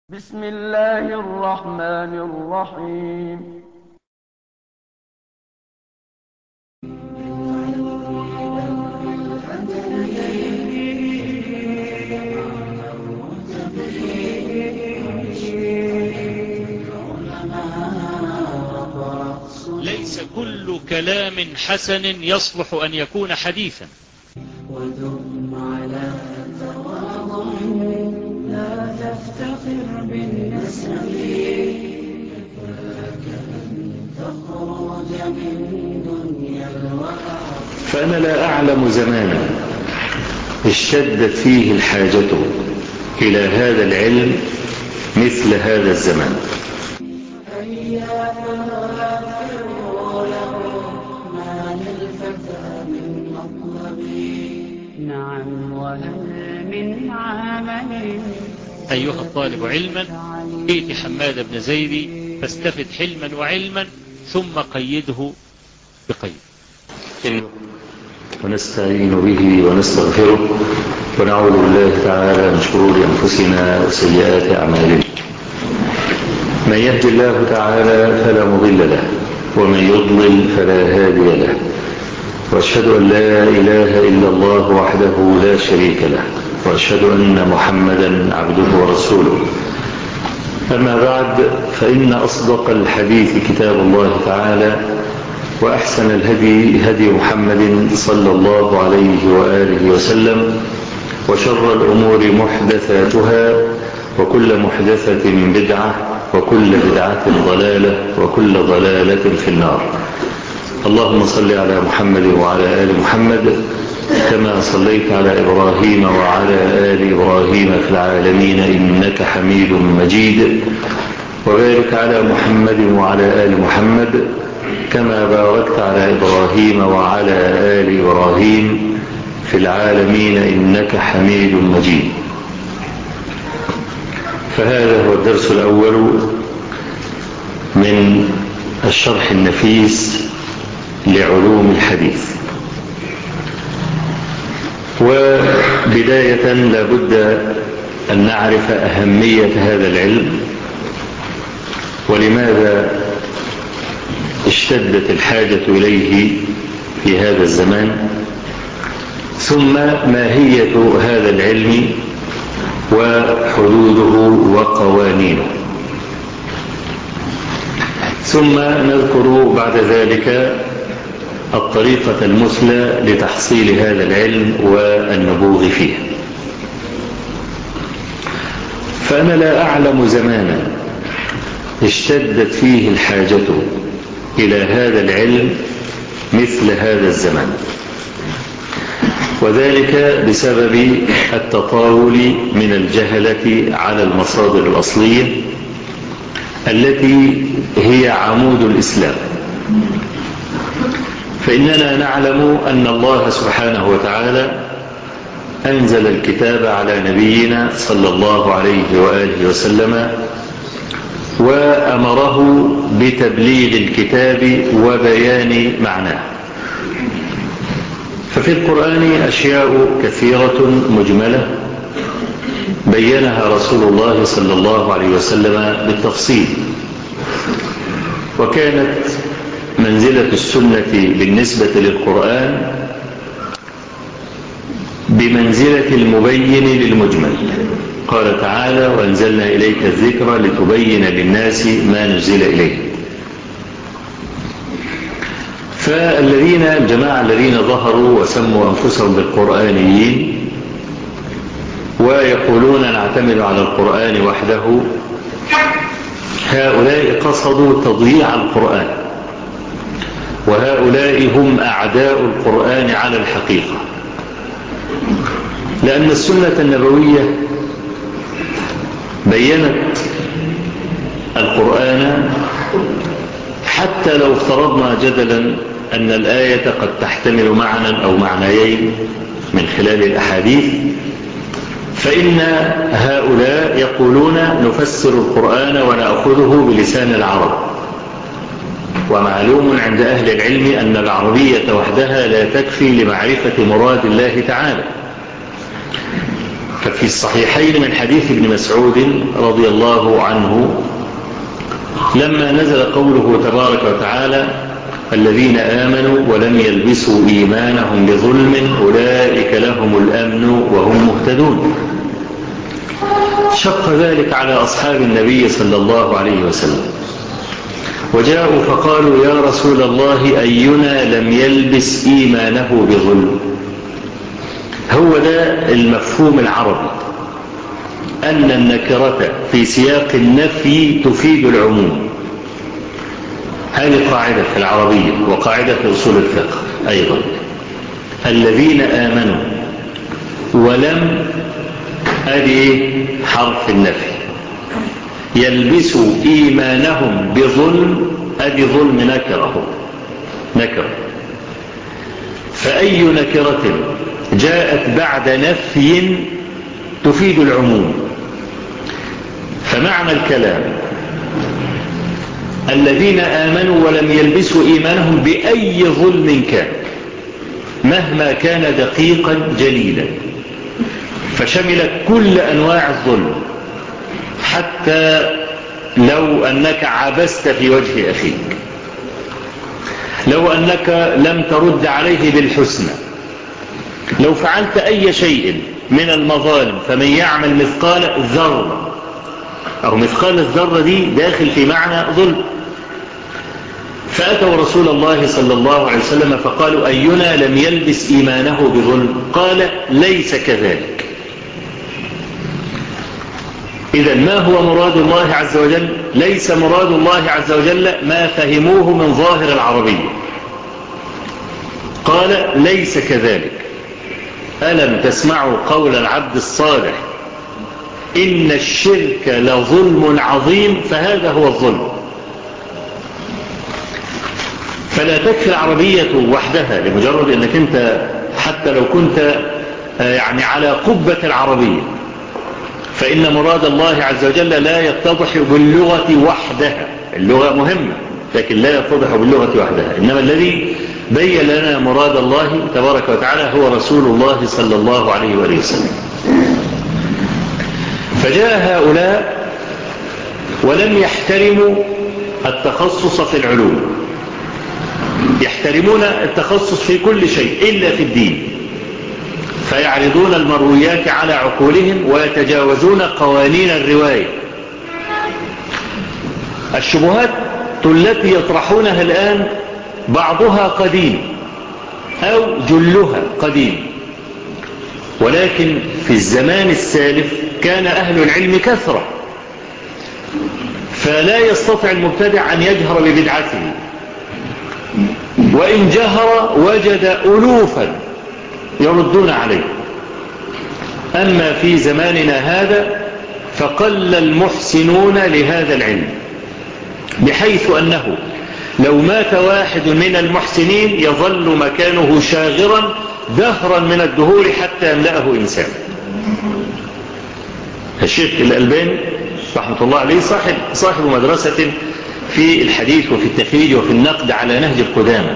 بسم الله الرحمن الرحيم. ليس كل كلام حسن يصلح أن يكون حديثا. ودم على تواضع لا تفتخر بالنسب فلك أن تخرج من دنيا الورع. فأنا لا أعلم زمانا اشتدت فيه الحاجة إلى هذا العلم مثل هذا الزمان. نعم، وهل من عمل أيها الطالب علما، ائت حماد بن زيد فاستفد حلما وعلما ثم قيده بقيد. ونستعين به ونستغفره ونعوذ بالله تعالى من شرور أنفسنا وسيئات أعمالنا. من يهد الله تعالى فلا مضل له ومن يضلل فلا هادي له، وأشهد أن لا إله إلا الله وحده لا شريك له، وأشهد أن محمدا عبده ورسوله. أما بعد، فإن أصدق الحديث كتاب الله تعالى، وأحسن الهدي هدي محمد صلى الله عليه وآله وسلم، وشر الأمور محدثاتها، وكل محدثة بدعة، وكل بدعة ضلالة، وكل ضلالة في النار. اللهم صل على محمد وعلى آل محمد كما صليت على إبراهيم وعلى آل إبراهيم في العالمين إنك حميد مجيد، وبارك على محمد وعلى آل محمد كما باركت على إبراهيم وعلى آل إبراهيم في العالمين إنك حميد مجيد. فهذا هو الدرس الأول من الشرح النفيس لعلوم الحديث. وبداية لابد أن نعرف أهمية هذا العلم، ولماذا اشتدت الحاجة إليه في هذا الزمان، ثم ماهية هذا العلم وحدوده وقوانينه، ثم نذكر بعد ذلك الطريقة المثلى لتحصيل هذا العلم والنبوغ فيه. فأنا لا أعلم زمانا اشتدت فيه الحاجة إلى هذا العلم مثل هذا الزمان، وذلك بسبب التطاول من الجهلة على المصادر الأصلية التي هي عمود الإسلام. فإننا نعلم أن الله سبحانه وتعالى أنزل الكتاب على نبينا صلى الله عليه وآله وسلم، وأمره بتبليغ الكتاب وبيان معناه. ففي القرآن أشياء كثيرة مجملة بينها رسول الله صلى الله عليه وسلم بالتفصيل، وكانت منزلة السنة بالنسبة للقرآن بمنزلة المبين للمجمل. قال تعالى: وأنزلنا إليك الذكر لتبين للناس ما نزل إليه. فالذين الجماعة الذين ظهروا وسموا أنفسهم بالقرآنيين ويقولون نعتمد على القرآن وحده، هؤلاء قصدوا تضييع القرآن، وهؤلاء هم أعداء القرآن على الحقيقة، لأن السنة النبوية بيّنت القرآن، حتى لو افترضنا جدلا أن الآية قد تحتمل معنى أو معنيين من خلال الأحاديث، فإن هؤلاء يقولون نفسر القرآن ونأخذه بلسان العرب. ومعلوم عند أهل العلم أن العربية وحدها لا تكفي لمعرفة مراد الله تعالى، ففي الصحيحين من حديث ابن مسعود رضي الله عنه لما نزل قوله تبارك وتعالى الذين آمنوا ولم يلبسوا إيمانهم بظلم أولئك لهم الأمن وهم مهتدون، شق ذلك على أصحاب النبي صلى الله عليه وسلم، وجاءوا فقالوا يا رسول الله أينا لم يلبس إيمانه بظلم. هو ده المفهوم العربي، أن النكرة في سياق النفي تفيد العموم. هذه قاعدة في العربية وقاعدة في أصول الفقه أيضا. الذين آمنوا ولم أدي حرف النفي يلبسوا إيمانهم بظلم أدي ظلم نكرة. فأي نكرة جاءت بعد نفي تفيد العموم. فمعنى الكلام الذين آمنوا ولم يلبسوا إيمانهم بأي ظلم كان مهما كان دقيقا جليلا، فشملت كل أنواع الظلم، حتى لو أنك عبست في وجه أخيك، لو أنك لم ترد عليه بالحسنى، لو فعلت أي شيء من المظالم، فمن يعمل مثقال ذرة، أو مثقال الذرة دي داخل في معنى ظلم. فأتوا رسول الله صلى الله عليه وسلم فقالوا أينا لم يلبس إيمانه بظلم؟ قال ليس كذلك. إذن ما هو مراد الله عز وجل؟ ليس مراد الله عز وجل ما فهموه من ظاهر العربية. قال ليس كذلك. ألم تسمعوا قول العبد الصالح إن الشرك لظلم عظيم؟ فهذا هو الظلم. فلا تكفي العربية وحدها لمجرد أنك أنت حتى لو كنت يعني على قبة العربية، فإن مراد الله عز وجل لا يتضح باللغة وحدها. اللغة مهمة لكن لا يتضح باللغة وحدها، إنما الذي بين لنا مراد الله تبارك وتعالى هو رسول الله صلى الله عليه وآله وسلم. فجاء هؤلاء ولم يحترموا التخصص في العلوم، يحترمون التخصص في كل شيء إلا في الدين، فيعرضون المرويات على عقولهم ويتجاوزون قوانين الرواية. الشبهات التي يطرحونها الآن بعضها قديم أو جلها قديم، ولكن في الزمان السالف كان أهل العلم كثرة، فلا يستطيع المبتدع أن يجهر ببدعته، وإن جهر وجد ألوفا يردون عليه. أما في زماننا هذا فقل المحسنون لهذا العلم، بحيث أنه لو مات واحد من المحسنين يظل مكانه شاغرا دهرا من الدهور حتى يملأه إنسان. الشيخ الألباني رحمة الله عليه صاحب مدرسة في الحديث وفي التخريج وفي النقد على نهج القدامى،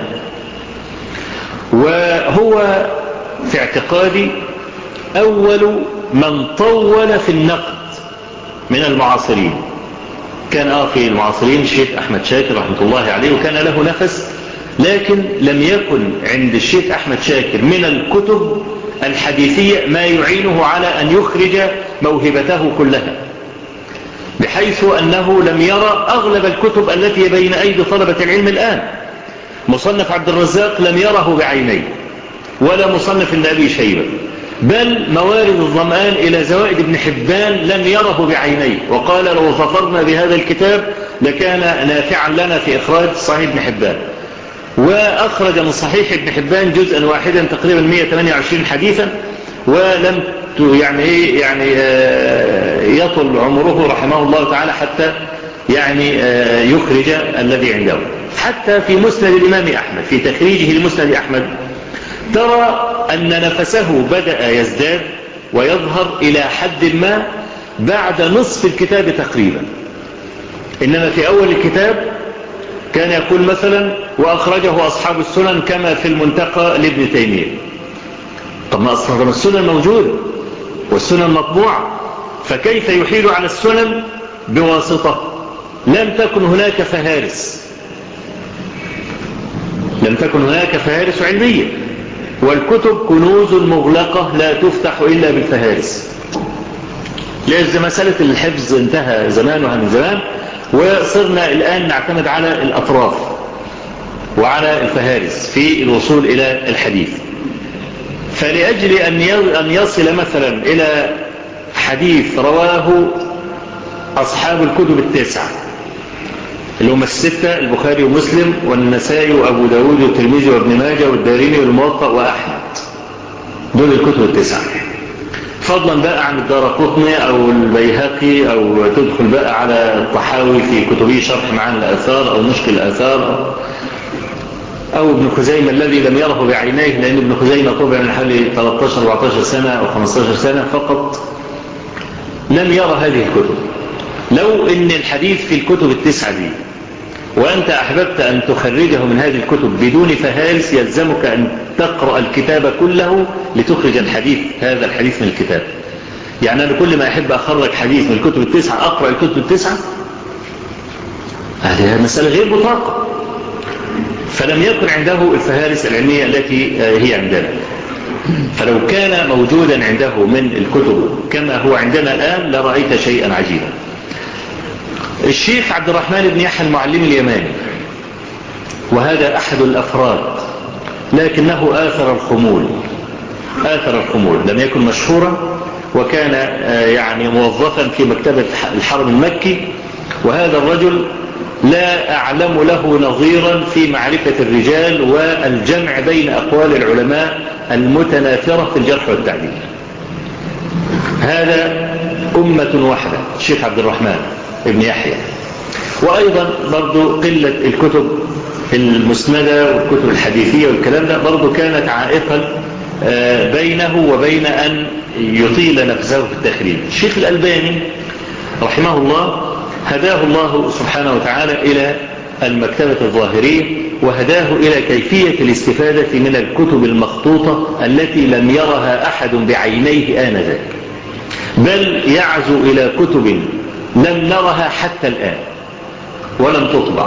وهو في اعتقادي أول من طول في النقد من المعاصرين. كان آخر المعاصرين الشيخ أحمد شاكر رحمة الله عليه، وكان له نفس، لكن لم يكن عند الشيخ أحمد شاكر من الكتب الحديثية ما يعينه على أن يخرج موهبته كلها، بحيث أنه لم يرى أغلب الكتب التي بين أيدي طلبة العلم الآن. مصنف عبد الرزاق لم يره بعينيه، ولا مصنف ابن أبي شيبة، بل موارد الظمآن إلى زوائد ابن حبان لم يره بعينيه، وقال لو ظفرنا بهذا الكتاب لكان نافعا لنا في إخراج صحيح ابن حبان. وأخرج من صحيح ابن حبان جزءا واحدا تقريبا 128 حديثا، ولم يعني يطل عمره رحمه الله تعالى حتى يعني يخرج الذي عنده. حتى في مسند الإمام أحمد في تخريجه لمسند أحمد ترى أن نفسه بدأ يزداد ويظهر إلى حد ما بعد نصف الكتاب تقريبا، إنما في أول الكتاب كان يقول مثلا وأخرجه أصحاب السنن كما في المنتقى لابن تيمية. طب ما أصحاب السنن موجود، والسنن مطبوعة، فكيف يحيل على السنن بواسطة؟ لم تكن هناك فهارس، لم تكن هناك فهارس علمية، والكتب كنوز مغلقة لا تفتح إلا بالفهارس. لأن مسألة الحفظ انتهى زمانها من زمان، وصرنا الآن نعتمد على الأطراف وعلى الفهارس في الوصول إلى الحديث. فلأجل أن يصل مثلا إلى حديث رواه أصحاب الكتب التسعة اللي هم الستة، البخاري ومسلم والنسائي وأبو داود والترمذي وابن ماجه والدارمي والموطأ وأحمد، دول الكتب التسعة، فضلا بقى عن الدارقطني أو البيهقي، أو تدخل بقى على الطحاوي في كتبه شرح معاني الآثار أو مشكل الآثار، أو ابن خزيمة الذي لم يره بعينيه، لأن ابن خزيمة طبع من حوالي 13-14 سنة أو 15 سنة فقط، لم يرى هذه الكتب. لو إن الحديث في الكتب التسعة دي وأنت أحببت أن تخرجه من هذه الكتب بدون فهارس، يلزمك أن تقرأ الكتاب كله لتخرج الحديث، هذا الحديث من الكتاب. يعني أنا كل ما أحب أخرج حديث من الكتب التسعة أقرأ الكتب التسعة، هذه مسألة غير مطاقة. فلم يكن عنده الفهارس العلمية التي هي عندنا. فلو كان موجودا عنده من الكتب كما هو عندنا الآن لرأيت شيئا عجيبا. الشيخ عبد الرحمن بن يحيى المعلم اليماني، وهذا أحد الأفراد، لكنه آثر الخمول، لم يكن مشهورا، وكان يعني موظفا في مكتبة الحرم المكي. وهذا الرجل لا أعلم له نظيرا في معرفة الرجال والجمع بين أقوال العلماء المتناثرة في الجرح والتعديل. هذا أمة واحدة الشيخ عبد الرحمن ابن يحيى. وأيضا برضو قلة الكتب المسندة والكتب الحديثية والكلام ده برضو كانت عائقا بينه وبين أن يطيل نفسه في التخريج. الشيخ الألباني رحمه الله هداه الله سبحانه وتعالى إلى المكتبة الظاهرية، وهداه إلى كيفية الاستفادة من الكتب المخطوطة التي لم يرها أحد بعينيه آنذاك، بل يعزو إلى كتب لم نرها حتى الآن ولم تطبع.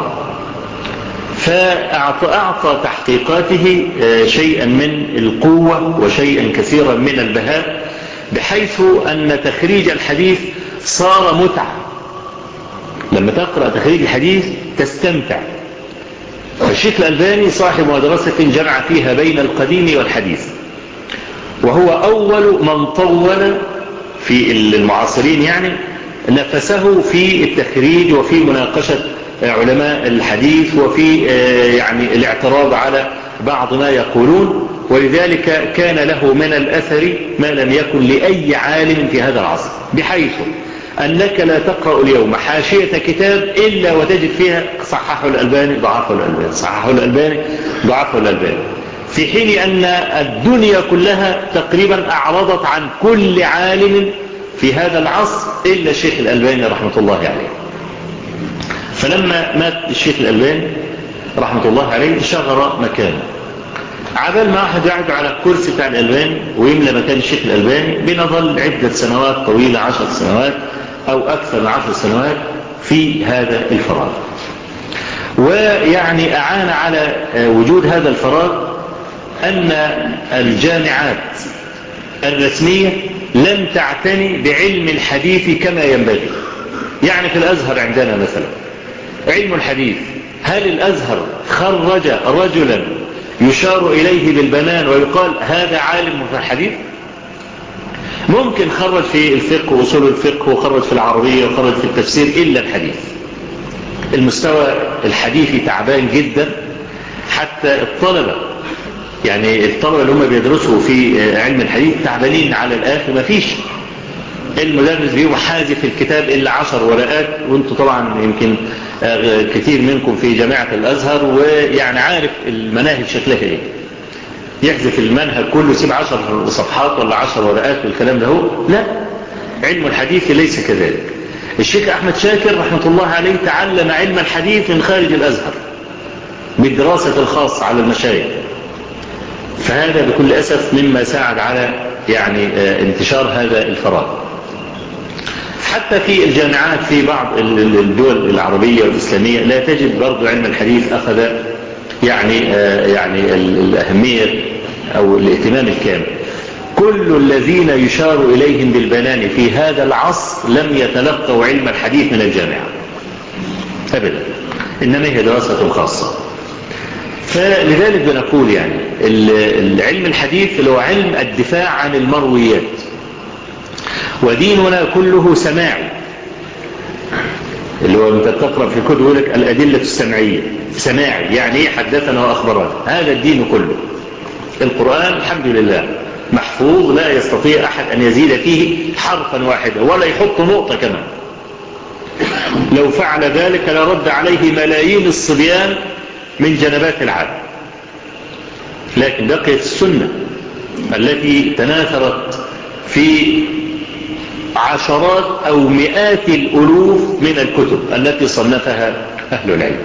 فأعطى تحقيقاته شيئا من القوة وشيئا كثيرا من البهاء، بحيث أن تخريج الحديث صار متعة. لما تقرأ تخريج الحديث تستمتع. فالشيخ الألباني صاحب مدرسة جمع فيها بين القديم والحديث، وهو أول من طول في المعاصرين يعني نفسه في التخريج وفي مناقشة علماء الحديث وفي يعني الاعتراض على بعض ما يقولون. ولذلك كان له من الأثر ما لم يكن لأي عالم في هذا العصر، بحيث أنك لا تقرأ اليوم حاشية كتاب إلا وتجد فيها صححه الألباني ضعفه الألباني، صححه الألباني ضعفه الألباني، في حين أن الدنيا كلها تقريبا أعرضت عن كل عالم في هذا العصر إلا الشيخ الألباني رحمة الله عليه. فلما مات الشيخ الألباني رحمة الله عليه شغر مكانه. عبال ما واحد يقعد على الكرسي بتاع الألباني ويملى مكان الشيخ الألباني بنظل عدة سنوات طويلة، 10 سنوات أو أكثر من 10 سنوات في هذا الفراغ. ويعني أعان على وجود هذا الفراغ أن الجامعات الرسمية لم تعتني بعلم الحديث كما ينبغي. يعني في الأزهر عندنا مثلا علم الحديث، هل الأزهر خرج رجلا يشار إليه بالبنان ويقال هذا عالم في الحديث؟ ممكن خرج في الفقه وأصول الفقه، وخرج في العربية، وخرج في التفسير، إلا الحديث. المستوى الحديثي تعبان جدا، حتى الطلبة يعني الطلبة اللي هم بيدرسوا في علم الحديث تعبانين على الآخر. ما فيش المدرس بيبقى حازف الكتاب إلا 10 ورقات، وانتوا طبعا يمكن كثير منكم في جامعة الأزهر ويعني عارف المناهج شكلها ايه. يحذف المنهج كله، يسيب 10 صفحات ولا 10 ورقات والكلام ده. هو لا، علم الحديث ليس كذلك. الشيخ أحمد شاكر رحمة الله عليه تعلم علم الحديث من خارج الأزهر بالدراسة الخاصة على المشايخ، فهذا بكل أسف مما ساعد على يعني انتشار هذا الفراغ. حتى في الجامعات في بعض الدول العربية والإسلامية لا تجد برضو علم الحديث أخذ يعني الأهمية أو الاهتمام الكامل. كل الذين يشار إليهم بالبنان في هذا العصر لم يتلقوا علم الحديث من الجامعة أبدا، إنما هي دراسة خاصة. فلذلك بنقول يعني العلم الحديث اللي هو علم الدفاع عن المرويات، وديننا كله سماعي، اللي هو انت تقرأ في الكتب يقول لك الأدلة السمعية، سماعي يعني ايه؟ حدثنا وأخبرنا. هذا الدين كله. القرآن الحمد لله محفوظ، لا يستطيع أحد أن يزيد فيه حرفا واحدا ولا يحط نقطة كمان. لو فعل ذلك لرد عليه ملايين الصبيان من جنبات العالم. لكن بقيت السنة التي تناثرت في عشرات أو مئات الألوف من الكتب التي صنفها أهل العلم.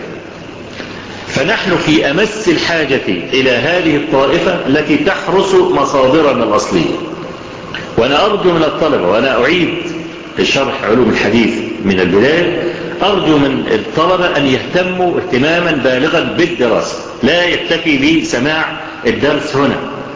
فنحن في أمس الحاجة إلى هذه الطائفة التي تحرس مصادرنا الأصلية. وأنا أرجو من الطلبة، وأنا أعيد الشرح علوم الحديث من البداية، أرجو من الطلبة أن يهتموا اهتماما بالغا بالدراسة، لا يكتفي بسماع الدرس هنا.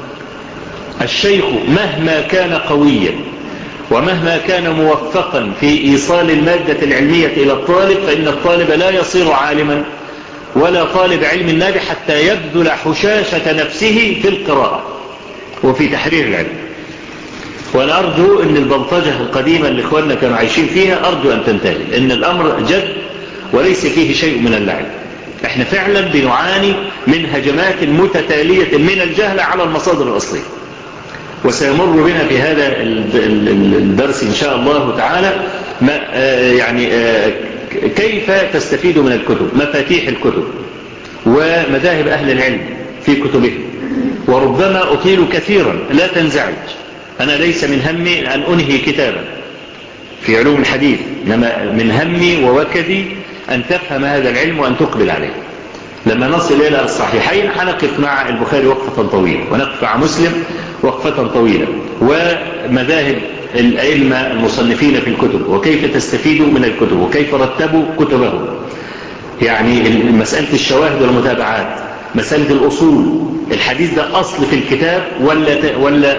الشيخ مهما كان قويا ومهما كان موفقا في إيصال المادة العلمية إلى الطالب، فإن الطالب لا يصير عالما ولا طالب علم ناجح حتى يبذل حشاشة نفسه في القراءة وفي تحرير العلم. وأنا أرجو أن البلطجة القديمة اللي إخواننا كانوا عايشين فيها أرجو أن تنتهي، أن الأمر جد وليس فيه شيء من اللعب. احنا فعلا بنعاني من هجمات متتالية من الجهل على المصادر الأصلية، وسيمر بنا في هذا الدرس إن شاء الله تعالى يعني كيف تستفيد من الكتب، مفاتيح الكتب ومذاهب أهل العلم في كتبهم. وربما أطيل كثيرا، لا تنزعج، أنا ليس من همي أن أنهي كتابا في علوم الحديث، إنما من همي ووكدي أن تفهم هذا العلم وأن تقبل عليه. لما نصل إلى الصحيحين هنقف مع البخاري وقفة طويلة، ونقف مع مسلم وقفة طويلة، ومذاهب الأئمة المصنفين في الكتب وكيف تستفيدوا من الكتب وكيف رتبوا كتبهم. يعني مسألة الشواهد والمتابعات، مسألة الأصول، الحديث ده أصل في الكتاب ولا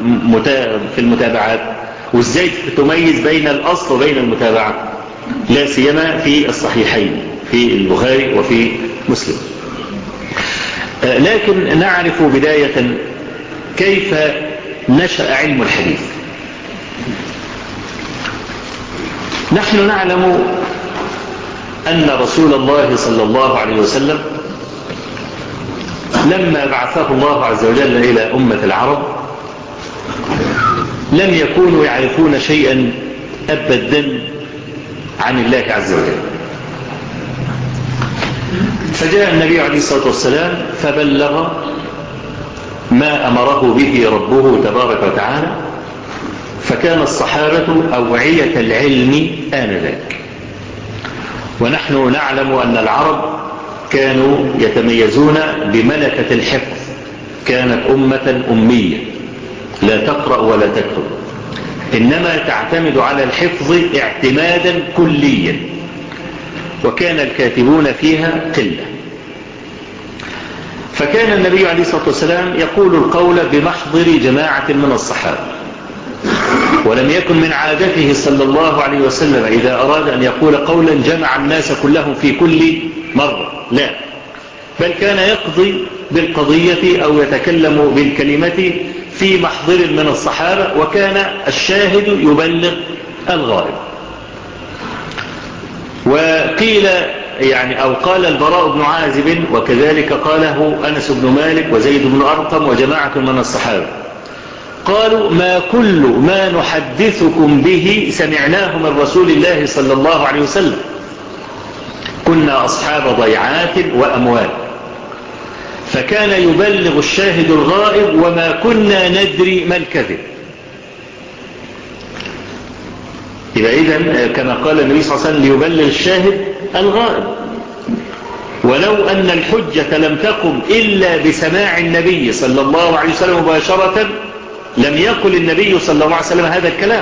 في المتابعات، وإزاي تميز بين الأصل وبين المتابعة، لا سيما في الصحيحين في البخاري وفي مسلم. لكن نعرف بداية كيف نشأ علم الحديث. نحن نعلم أن رسول الله صلى الله عليه وسلم لما بعثه الله عز وجل إلى أمة العرب لم يكونوا يعرفون شيئا أبدا عن الله عز وجل. فجاء النبي عليه الصلاة والسلام فبلغ ما أمره به ربه تبارك وتعالى، فكان الصحابة أوعية العلم آنذاك. ونحن نعلم أن العرب كانوا يتميزون بملكة الحفظ، كانت أمة أمية لا تقرأ ولا تكتب، إنما تعتمد على الحفظ اعتمادا كليا، وكان الكاتبون فيها قلة. فكان النبي عليه الصلاة والسلام يقول القول بمحضر جماعة من الصحابة، ولم يكن من عادته صلى الله عليه وسلم إذا أراد أن يقول قولا جمع الناس كلهم في كل مرة، لا، بل كان يقضي بالقضية أو يتكلم بالكلمة في محضر من الصحابة، وكان الشاهد يبلغ الغائب. وقيل يعني أو قال البراء بن عازب، وكذلك قاله أنس بن مالك وزيد بن أرقم وجماعة من الصحابة، قالوا ما كل ما نحدثكم به سمعناه من رسول الله صلى الله عليه وسلم، كنا أصحاب ضيعات وأموال، فكان يبلغ الشاهد الغائب وما كنا ندري ما الكذب. إذن كما قال النبي صلى الله عليه وسلم ليبلغ الشاهد الغائب، ولو أن الحجة لم تقم إلا بسماع النبي صلى الله عليه وسلم مباشرة لم يقل النبي صلى الله عليه وسلم هذا الكلام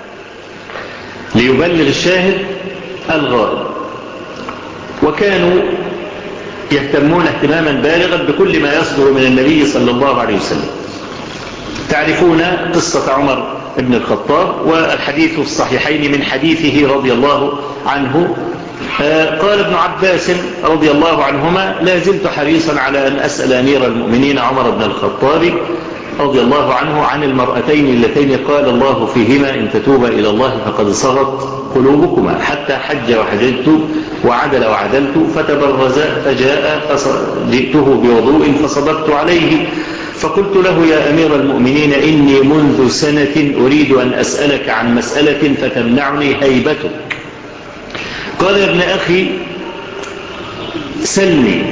ليبلغ الشاهد الغائب. وكانوا يهتمون اهتماما بالغا بكل ما يصدر من النبي صلى الله عليه وسلم. تعرفون قصة عمر بن الخطاب والحديث الصحيحين من حديثه رضي الله عنه. قال ابن عباس رضي الله عنهما: لا زلت حريصا على أن أسأل أمير المؤمنين عمر بن الخطاب رضي الله عنه عن المرأتين اللتين قال الله فيهما: إن تتوبا إلى الله فقد صغت قلوبكما، حتى حج وحججت وعدل وعدلت فتبرزا فجاء فجئته بوضوء فصببت عليه فقلت له: يا أمير المؤمنين إني منذ سنة أريد أن أسألك عن مسألة فتمنعني هيبتك. قال: يا ابن أخي سلني.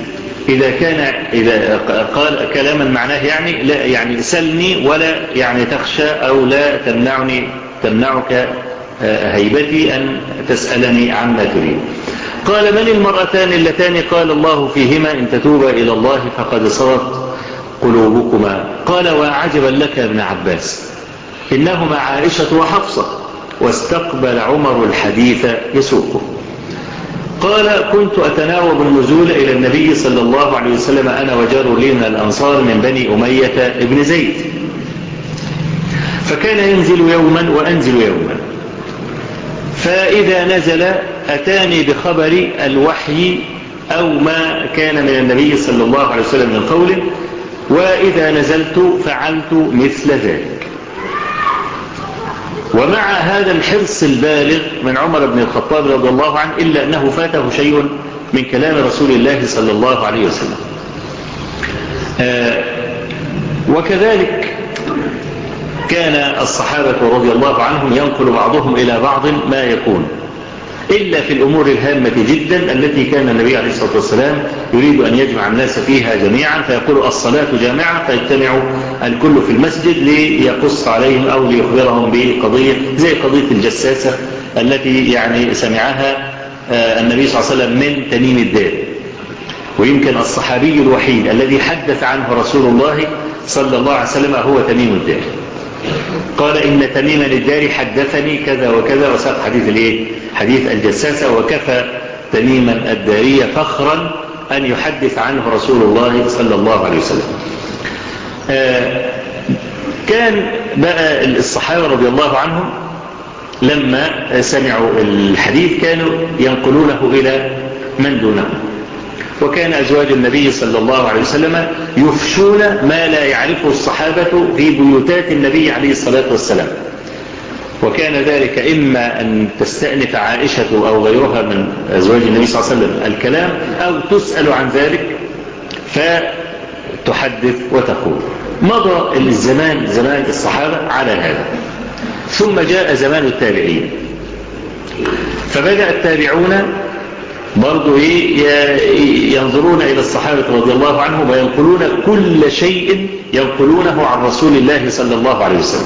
إذا قال كلاما معناه يعني لا يعني سلني ولا يعني تخشى أو لا تمنعك هيبتي أن تسألني عما تريد. قال: من المرأتان اللتان قال الله فيهما: إن تتوبا إلى الله فقد صغت قلوبكما؟ قال: وعجبا لك يا ابن عباس، إنهما عائشة وحفصة. واستقبل عمر الحديث يسوقه. قال: كنت أتناوب النزول إلى النبي صلى الله عليه وسلم أنا وجار لي من الأنصار من بني أمية ابن زيد، فكان ينزل يوما وأنزل يوما، فإذا نزل أتاني بخبر الوحي أو ما كان من النبي صلى الله عليه وسلم من قول، وإذا نزلت فعلت مثل ذلك. ومع هذا الحرص البالغ من عمر بن الخطاب رضي الله عنه إلا أنه فاته شيء من كلام رسول الله صلى الله عليه وسلم. وكذلك كان الصحابة رضي الله عنهم ينقل بعضهم إلى بعض ما يكون، إلا في الأمور الهامة جدا التي كان النبي عليه الصلاة والسلام يريد أن يجمع الناس فيها جميعا، فيقول: الصلاة جامعة، فيجتمع الكل في المسجد ليقص عليهم أو ليخبرهم بقضية زي قضية الجساسة التي يعني سمعها النبي صلى الله عليه وسلم من تميم الداري. ويمكن الصحابي الوحيد الذي حدث عنه رسول الله صلى الله عليه وسلم هو تميم الداري. قال: إن تميما الداري حدثني كذا وكذا، وساق حديث الجساسة. وكفى تميما الداري فخرا أن يحدث عنه رسول الله صلى الله عليه وسلم. كان بقى الصحابة رضي الله عنهم لما سمعوا الحديث كانوا ينقلونه إلى من دونهم، وكان أزواج النبي صلى الله عليه وسلم يفشون ما لا يعرفه الصحابة في بيوتات النبي عليه الصلاة والسلام. وكان ذلك إما أن تستأنف عائشة أو غيرها من أزواج النبي صلى الله عليه وسلم الكلام، أو تسأل عن ذلك فتحدث وتقول. مضى الزمان زمان الصحابة على هذا، ثم جاء زمان التابعين، فبدأ التابعون برضو ينظرون إلى الصحابة رضي الله عنهم وينقلون كل شيء ينقلونه عن رسول الله صلى الله عليه وسلم.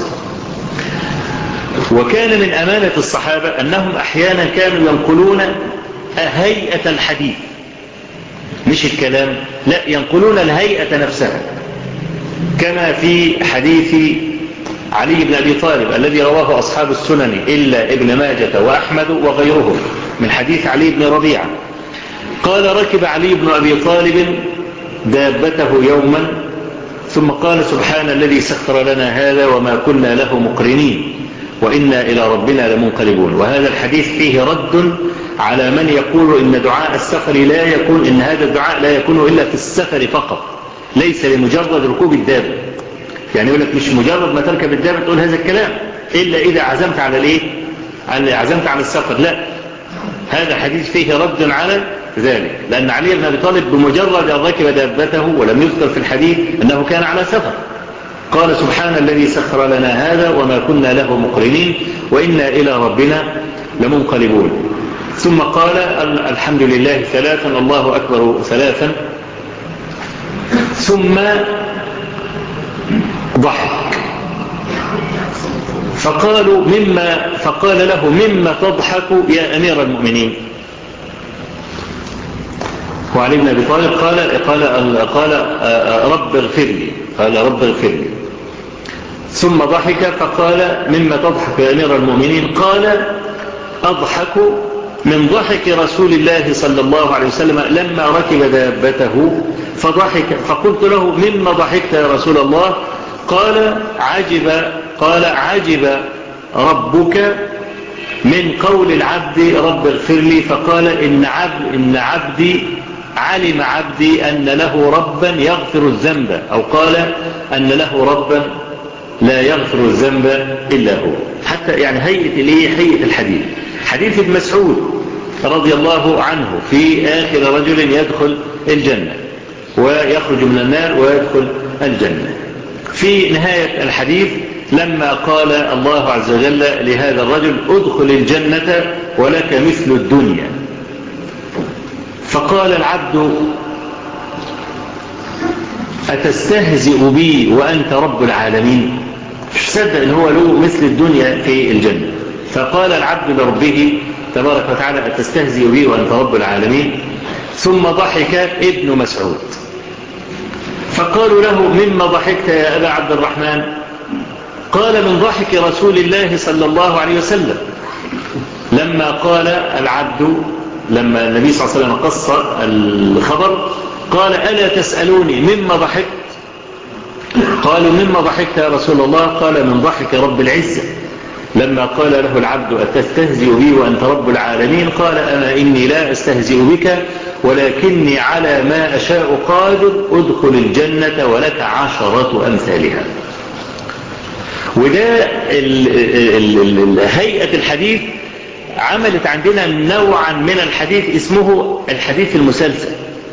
وكان من أمانة الصحابة أنهم أحيانا كانوا ينقلون هيئة الحديث، مش الكلام، لا، ينقلون الهيئة نفسها، كما في حديث علي بن أبي طالب الذي رواه أصحاب السنن إلا ابن ماجة وأحمد وغيرهم، من حديث علي بن ربيعة. قال: ركب علي بن أبي طالب دابته يوما ثم قال: سبحان الذي سخر لنا هذا وما كنا له مقرنين وإنا إلى ربنا لمنقلبون. وهذا الحديث فيه رد على من يقول إن دعاء السفر لا يكون، إن هذا الدعاء لا يكون إلا في السفر فقط، ليس لمجرد ركوب الدابة. يعني يقول لك مش مجرد ما تركب الدابة تقول هذا الكلام إلا إذا عزمت على الإيه؟ عزمت على السفر. لا، هذا حديث فيه رد على ذلك، لأن علي بن أبي طالب بمجرد أن ركب دابته ولم يذكر في الحديث أنه كان على سفر، قال: سبحان الذي سخر لنا هذا وما كنا له مقرنين وإنا إلى ربنا لمنقلبون. ثم قال: الحمد لله ثلاثا، الله أكبر ثلاثا، ثم ضحك. فقال له: مما تضحك يا أمير المؤمنين؟ وعلي بن أبي طالب قال: رب اغفر لي. قال: رب اغفر لي. ثم ضحك فقال مما تضحك يا أمير المؤمنين؟ قال أضحك من ضحك رسول الله صلى الله عليه وسلم لما ركب دابته فضحك، فقلت له مما ضحكت يا رسول الله؟ قال عجب ربك من قول العبد رب اغفر لي، فقال إن عبدي علم عبدي أن له ربا يغفر الذنب، أو قال أن له ربا لا يغفر الذنب إلا هو. حتى يعني هيئة الحديث، حديث ابن مسعود رضي الله عنه في آخر رجل يدخل الجنة ويخرج من النار ويدخل الجنة. في نهاية الحديث لما قال الله عز وجل لهذا الرجل ادخل الجنة ولك مثل الدنيا، فقال العبد أتستهزئ بي وأنت رب العالمين؟ مش صدق ان هو له مثل الدنيا في الجنة. فقال العبد لربه تبارك وتعالى أتستهزئ بي وأنت رب العالمين؟ ثم ضحك ابن مسعود، فقالوا له مما ضحكت يا أبا عبد الرحمن؟ قال من ضحك رسول الله صلى الله عليه وسلم لما قال العبد، لما النبي صلى الله عليه وسلم قص الخبر قال ألا تسألوني مما ضحكت؟ قالوا مما ضحكت يا رسول الله؟ قال من ضحك رب العزة لما قال له العبد أتستهزئ بي وأنت رب العالمين؟ قال أما إني لا أستهزئ بك ولكني على ما أشاء قادر، أدخل الجنة ولك 10 أمثالها. وده هيئة الحديث عملت عندنا نوعا من الحديث اسمه الحديث المسلسل.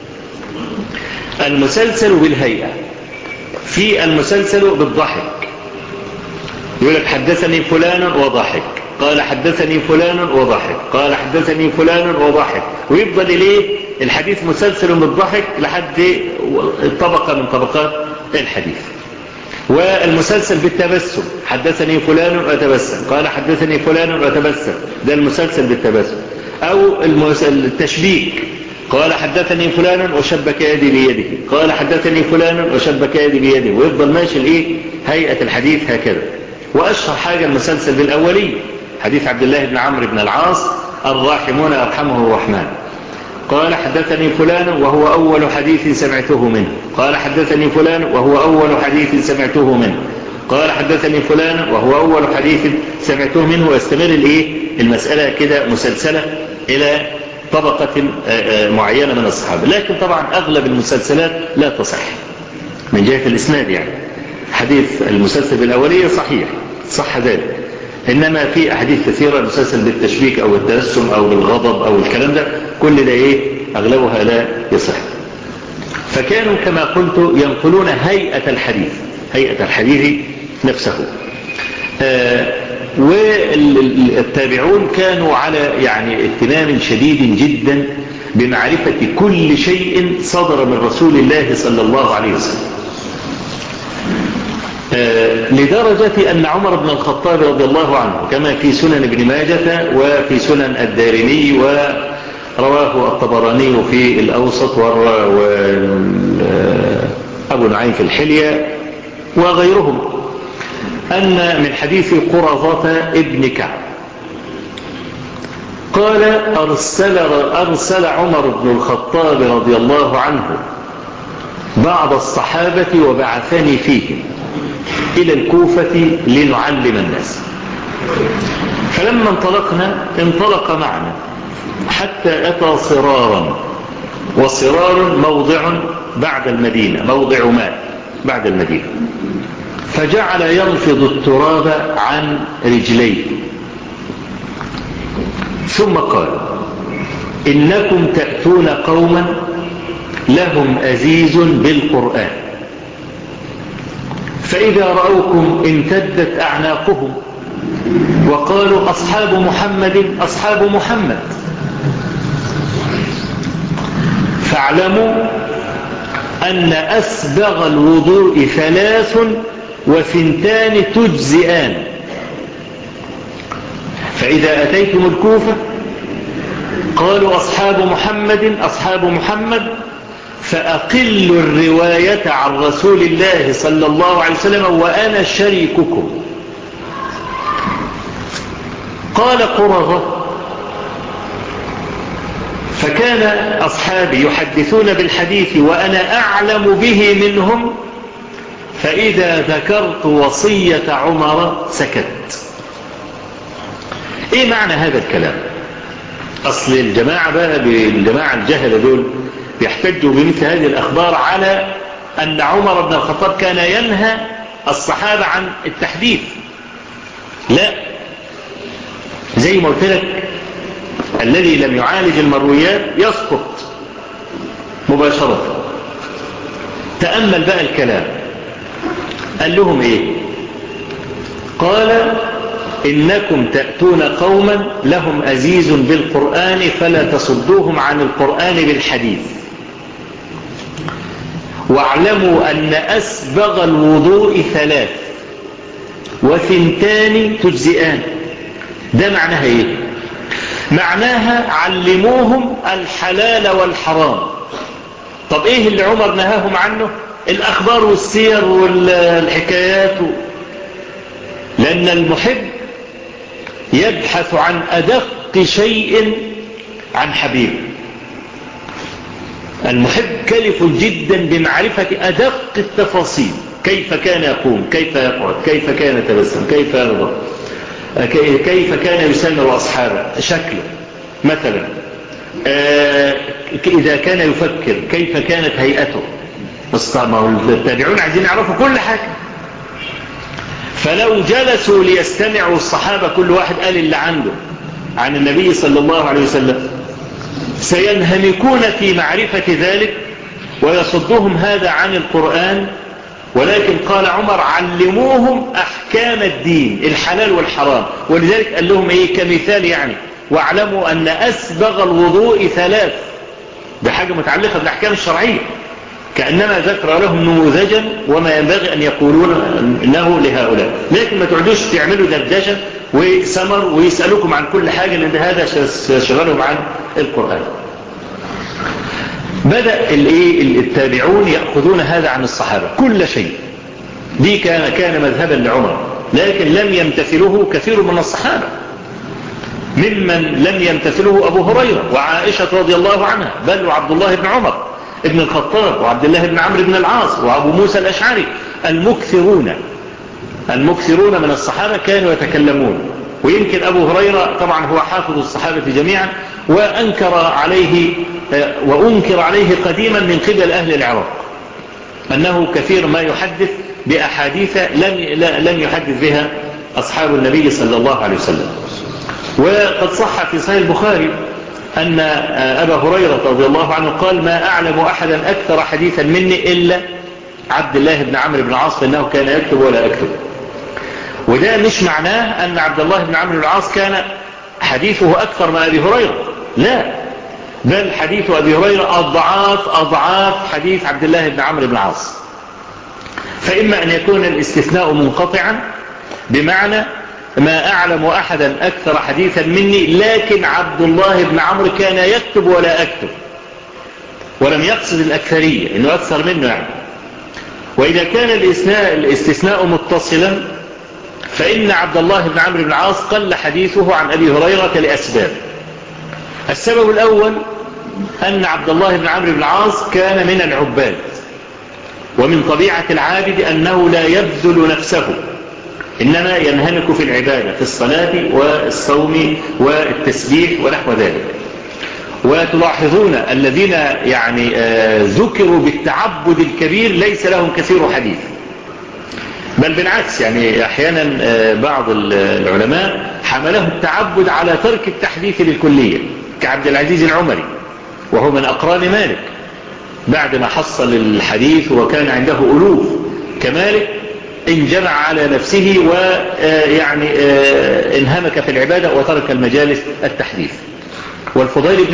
المسلسل بالهيئة، في المسلسل بالضحك، يقول لك حدثني فلان وضحك، قال حدثني فلان وضحك، قال حدثني فلان وضحك، ويفضل إليه الحديث مسلسل بالضحك لحد طبقة من طبقات الحديث. والمسلسل بالتبسم، حدثني فلان وتبسم، قال حدثني فلان وتبسم، ده المسلسل بالتبسم. أو التشبيك، قال حدثني فلان وشبك يدي بيده، قال حدثني فلان وشبك يدي بيده، ويفضل ماشي الإيه هيئة الحديث هكذا. وأشهر حاجة المسلسل بالأولي، حديث عبد الله بن عمرو بن العاص الراحمون يرحمه الرحمن، قال حدثني فلان وهو أول حديث سمعته منه، قال حدثني فلان وهو أول حديث سمعته منه، قال حدثني فلان وهو أول حديث سمعته منه، واستمر الإيه المسألة كده مسلسلة إلى طبقة معينة من الصحابة. لكن طبعا أغلب المسلسلات لا تصح من جهة الإسناد، يعني حديث المسلسل بالأولية صحيح صح ذلك، إنما في أحاديث كثيرة المسلسل بالتشبيك أو التبسم أو بالغضب أو الكلام ده كل ده إيه أغلبها لا يصح. فكانوا كما قلت ينقلون هيئة الحديث نفسه. والتابعون كانوا على يعني اهتمام شديد جدا بمعرفة كل شيء صدر من رسول الله صلى الله عليه وسلم، لدرجة أن عمر بن الخطاب رضي الله عنه كما في سنن ابن ماجة وفي سنن الدارمي ورواه الطبراني في الأوسط وأبو نعيم في الحلية وغيرهم، أن من حديث قرظة ابن كعب قال أرسل عمر بن الخطاب رضي الله عنه بعض الصحابة وبعثني فيهم إلى الكوفة لنعلم الناس، فلما انطلق معنا حتى أتى صرارا، وصرار موضع بعد المدينة، موضع ماء بعد المدينة، فجعل ينفض التراب عن رجليه، ثم قال إنكم تأتون قوما لهم أزيز بالقرآن، فإذا رأوكم امتدت أعناقهم وقالوا أصحاب محمد، فاعلموا أن أسبغ الوضوء 3 و2 تجزئان، فإذا أتيتم الكوفة قالوا أصحاب محمد فأقل الرواية عن رسول الله صلى الله عليه وسلم وأنا شريككم. قال قرظة: فكان أصحابي يحدثون بالحديث وأنا أعلم به منهم، فإذا ذكرت وصية عمر سكت. إيه معنى هذا الكلام؟ أصل الجماعة بقى بالجماعة الجهلة دول بيحتجوا بمثل هذه الأخبار على أن عمر بن الخطاب كان ينهى الصحابة عن التحديث. لا، زي ما قلت لك، الذي لم يعالج المرويات يسقط مباشرة. تأمل بقى الكلام، قال لهم إيه؟ قال: إنكم تأتون قوما لهم أزيز بالقرآن فلا تصدوهم عن القرآن بالحديث، واعلموا أن أسبغ الوضوء 3 و2 تجزئان. ده معناها إيه؟ معناها علموهم الحلال والحرام. طب إيه اللي عمر نهاهم عنه؟ الأخبار والسير والحكايات. لأن المحب يبحث عن أدق شيء عن حبيبه. المحب كلف جدا بمعرفة أدق التفاصيل، كيف كان يقوم، كيف يقعد، كيف كان يتبسم، كيف يرضى، كيف كان يسامر أصحابه، شكله مثلا، إذا كان يفكر كيف كانت هيئته. التابعون عايزين يعرفوا كل حاجة. فلو جلسوا ليستمعوا الصحابة كل واحد قال اللي عنده عن النبي صلى الله عليه وسلم سينهمكون في معرفة ذلك ويصدهم هذا عن القرآن. ولكن قال عمر: علموهم أحكام الدين، الحلال والحرام. ولذلك قال لهم إيه كمثال يعني: واعلموا أن أسبغ الوضوء 3. ده حاجة متعلقة بالأحكام الشرعية، كأنما ذكر لهم نموذجا وما ينبغي أن يقولون إنه لهؤلاء. لكن ما تعودوش تعملوا دردشة وسمر ويسألوكم عن كل حاجة، لأن هذا شغلهم عن القرآن. بدأ التابعون يأخذون هذا عن الصحابة كل شيء. دي كان مذهبا لعمر، لكن لم يمتثله كثير من الصحابة. ممن لم يمتثله أبو هريرة وعائشة رضي الله عنها، بل وعبد الله بن عمر ابن الخطاب وعبد الله بن عمرو بن العاص وأبو موسى الأشعري. المكثرون من الصحابة كانوا يتكلمون. ويمكن أبو هريرة طبعا هو حافظ الصحابة جميعا، وأنكر عليه قديما من قبل أهل العراق أنه كثير ما يحدث بأحاديث لم يحدث بها أصحاب النبي صلى الله عليه وسلم. وقد صح في صحيح البخاري أن أبا هريرة رضي الله عنه قال: ما أعلم أحدا أكثر حديثا مني إلا عبد الله بن عمرو بن العاص، فإنه كان يكتب ولا أكتب. وده مش معناه أن عبد الله بن عمرو بن العاص كان حديثه أكثر من أبي هريرة، لا، بل حديث أبي هريرة أضعاف حديث عبد الله بن عمرو بن العاص. فإما أن يكون الاستثناء منقطعا بمعنى ما أعلم أحدا أكثر حديثا مني، لكن عبد الله بن عمرو كان يكتب ولا أكتب، ولم يقصد الأكثرية إنه أكثر منه يعني. وإذا كان الاستثناء متصلا فإن عبد الله بن عمرو بن العاص قل حديثه عن أبي هريرة لأسباب. السبب الأول أن عبد الله بن عمرو بن العاص كان من العباد، ومن طبيعة العابد أنه لا يبذل نفسه، إنما ينهمك في العبادة، في الصلاة والصوم والتسبيح ونحو ذلك. وتلاحظون الذين يعني ذكروا بالتعبد الكبير ليس لهم كثير حديث، بل بالعكس، يعني أحيانا بعض العلماء حمله التعبد على ترك التحديث للكلية، كعبد العزيز العمري وهو من أقران مالك، بعد ما حصل الحديث وكان عنده ألوف كمالك انجمع على نفسه ويعني انهمك في العبادة وترك المجالس التحديث. والفضيل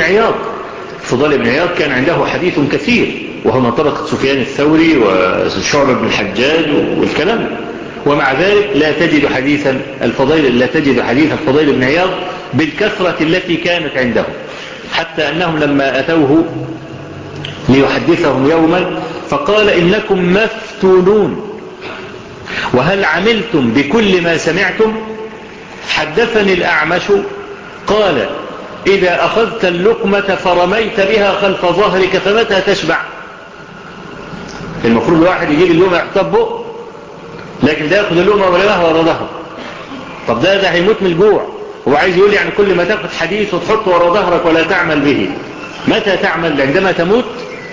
بن عياض كان عنده حديث كثير، وهو من طبقة سفيان الثوري وشعبة بن الحجاج والكلام، ومع ذلك لا تجد حديث الفضيل بن عياض بالكثرة التي كانت عنده، حتى أنهم لما أتوه ليحدثهم يوما فقال إنكم مفتونون وهل عملتم بكل ما سمعتم؟ حدثني الأعمش قال إذا أخذت اللقمة فرميت بها خلف ظهرك فمتى تشبع؟ المفروض الواحد يجيب اللقمة يحطب بقه، لكن ده يأخذ اللقمة ورماها ورا ظهره. طب ده هيموت من الجوع، هو عايز يقول يعني كل ما تاخد حديث وتحطه ورا ظهرك ولا تعمل به. متى تعمل؟ عندما تموت.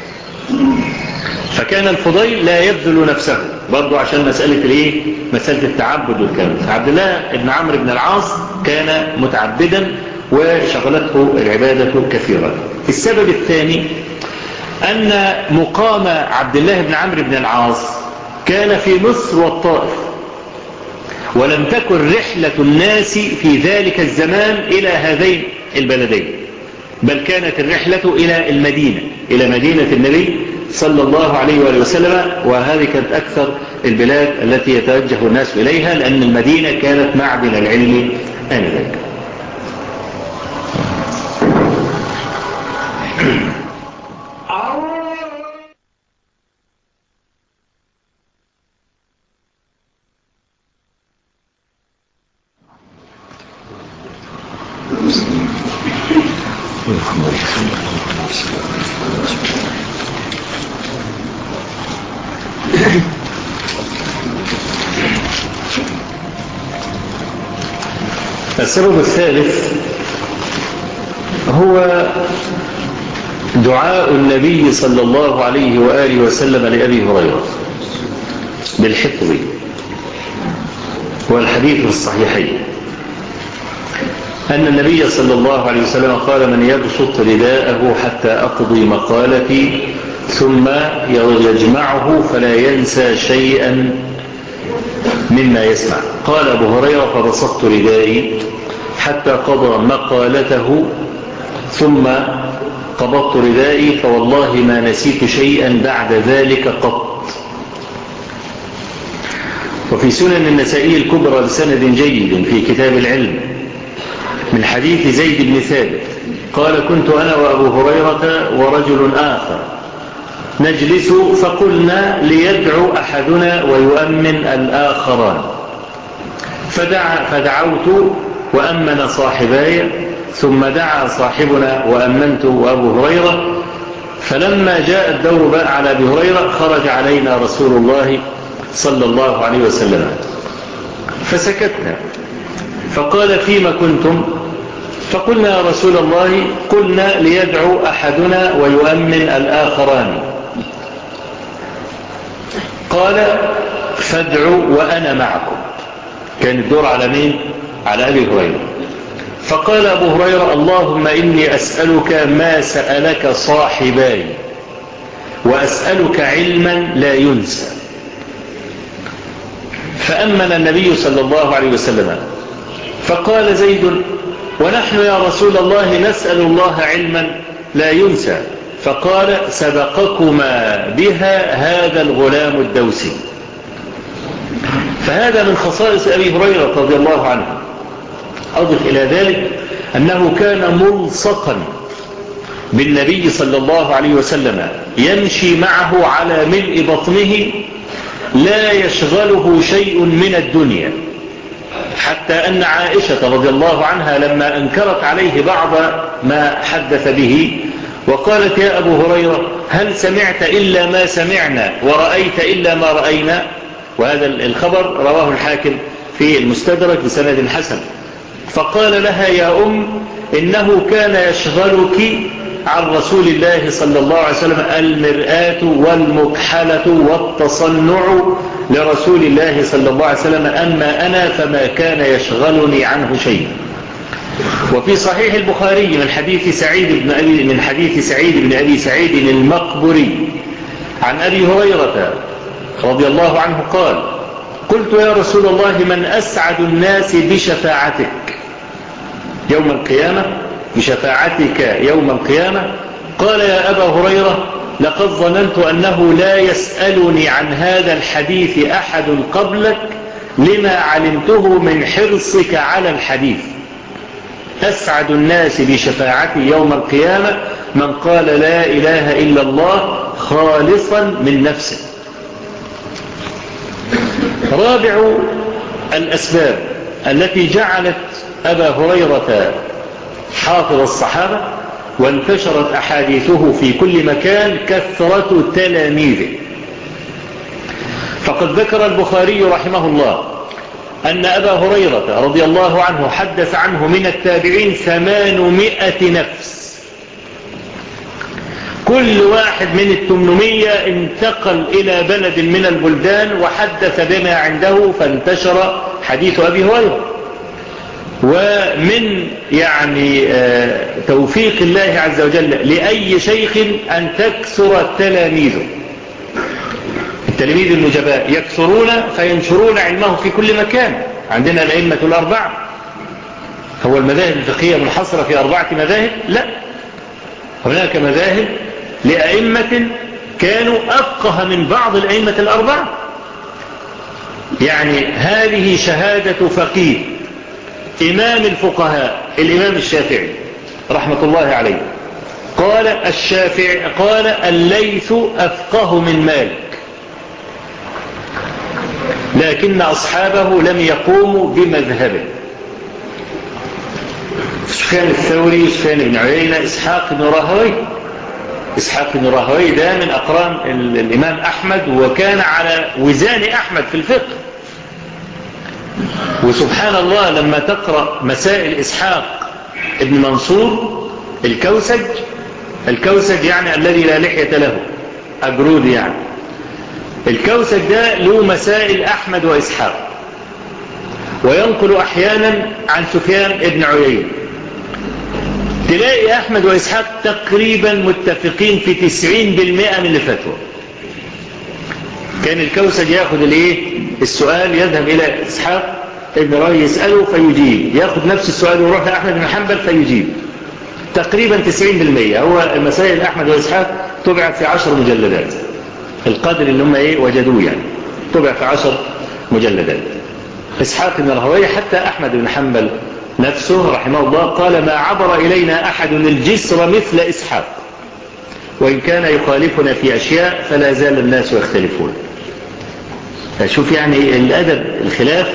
فكان الفضيل لا يبذل نفسه برضو عشان مسألة التعبد والكلام. عبد الله بن عمرو بن العاص كان متعبدا وشغلته العبادة كثيرا. السبب الثاني أن مقام عبد الله بن عمرو بن العاص كان في مصر والطائف، ولم تكن رحلة الناس في ذلك الزمان إلى هذين البلدين، بل كانت الرحلة إلى المدينة، إلى مدينة النبي صلى الله عليه وآله وسلم، وهذه كانت أكثر البلاد التي يتوجه الناس إليها، لأن المدينة كانت معدن العلم آنذاك. السبب الثالث هو دعاء النبي صلى الله عليه وآله وسلم لأبي هريرة بالحفظ، والحديث في الصحيحين أن النبي صلى الله عليه وسلم قال من يبسط رداءه حتى أقضي مقالتي ثم يجمعه فلا ينسى شيئا مما يسمع. قال أبو هريرة فبسطت ردائي حتى قضى مقالته ثم قبضت ردائي فوالله ما نسيت شيئا بعد ذلك قط. وفي سنن النسائي الكبرى بسند جيد في كتاب العلم من حديث زيد بن ثابت قال كنت أنا وأبو هريرة ورجل آخر نجلس فقلنا ليدعو أحدنا ويؤمن الآخران، فدعوت وأمن صاحباي ثم دعا صاحبنا وأمنت وأبو هريرة، فلما جاء الدور بقى على أبي هريرة خرج علينا رسول الله صلى الله عليه وسلم فسكتنا، فقال فيما كنتم؟ فقلنا يا رسول الله قلنا ليدعو أحدنا ويؤمن الآخران. قال فادعوا وأنا معكم. كان الدور على مين؟ على أبي هريرة. فقال أبو هريرة اللهم إني أسألك ما سألك صاحباي وأسألك علما لا ينسى. فأمن النبي صلى الله عليه وسلم. فقال زيد ونحن يا رسول الله نسأل الله علما لا ينسى. فقال سبقكما بها هذا الغلام الدوسي. فهذا من خصائص أبي هريرة رضي الله عنه. أضف إلى ذلك أنه كان ملصقا بالنبي صلى الله عليه وسلم يمشي معه على ملء بطنه لا يشغله شيء من الدنيا، حتى أن عائشة رضي الله عنها لما أنكرت عليه بعض ما حدث به وقالت يا أبو هريرة هل سمعت إلا ما سمعنا ورأيت إلا ما رأينا؟ وهذا الخبر رواه الحاكم في المستدرك بسند حسن. فقال لها يا إنه كان يشغلك عن رسول الله صلى الله عليه وسلم المرآة والمكحلة والتصنع لرسول الله صلى الله عليه وسلم، أما أنا فما كان يشغلني عنه شيء. وفي صحيح البخاري من حديث سعيد بن أبي سعيد المقبري عن أبي هريرة رضي الله عنه قال قلت يا رسول الله من أسعد الناس بشفاعتك يوم القيامة، بشفاعتك يوم القيامة؟ قال يا أبا هريرة لقد ظننت أنه لا يسألني عن هذا الحديث أحد قبلك لما علمته من حرصك على الحديث. أسعد الناس بشفاعتي يوم القيامة من قال لا إله إلا الله خالصا من نفسه. رابع الأسباب التي جعلت أبا هريرة حافظ الصحابة وانتشرت أحاديثه في كل مكان كثرة تلاميذه. فقد ذكر البخاري رحمه الله أن أبا هريرة رضي الله عنه حدث عنه من التابعين 800 نفس، كل واحد من 800 انتقل إلى بلد من البلدان وحدث بما عنده، فانتشر حديث أبي هريرة. ومن توفيق الله عز وجل لأي شيخ أن تكثر تلاميذه. التلاميذ النجباء يكثرون فينشرون علمه في كل مكان. عندنا الأئمة الأربعة، هو المذاهب الفقهية منحصرة في 4 مذاهب؟ لا، هناك مذاهب لأئمة كانوا أفقه من بعض الأئمة الأربعة. هذه شهادة فقيه إمام الفقهاء الإمام الشافعي رحمة الله عليه قال الشافعي قال الليث أفقه من مالك، لكن أصحابه لم يقوموا بمذهبه. سفيان الثوري، سفيان بن عيينة، إسحاق بن راهويه. إسحاق بن راهويه ده من أقران الإمام أحمد، وكان على وزان أحمد في الفقه. وسبحان الله لما تقرأ مسائل إسحاق ابن منصور الكوسج الذي لا لحية له، أجرود الكوسج ده له مسائل أحمد وإسحاق، وينقل أحيانا عن سفيان ابن عيينة. تلاقي أحمد وإسحاق تقريبا متفقين في 90% من الفتوى. كان الكوسج يأخذ السؤال، يذهب إلى إسحاق ابن راهويه يسأله فيجيب، يأخذ نفس السؤال ويروح لأحمد بن حنبل فيجيب. تقريبا 90%. هو المسائل أحمد وإسحاق طبعت في 10 مجلدات، القدر اللي هم وجدوه طبع في 10 مجلدات. إسحاق بن راهويه حتى أحمد بن حنبل نفسه رحمه الله قال ما عبر إلينا أحد الجسر مثل إسحاق، وإن كان يخالفنا في أشياء فلا زال الناس يختلفون. فشوف الأدب الخلاف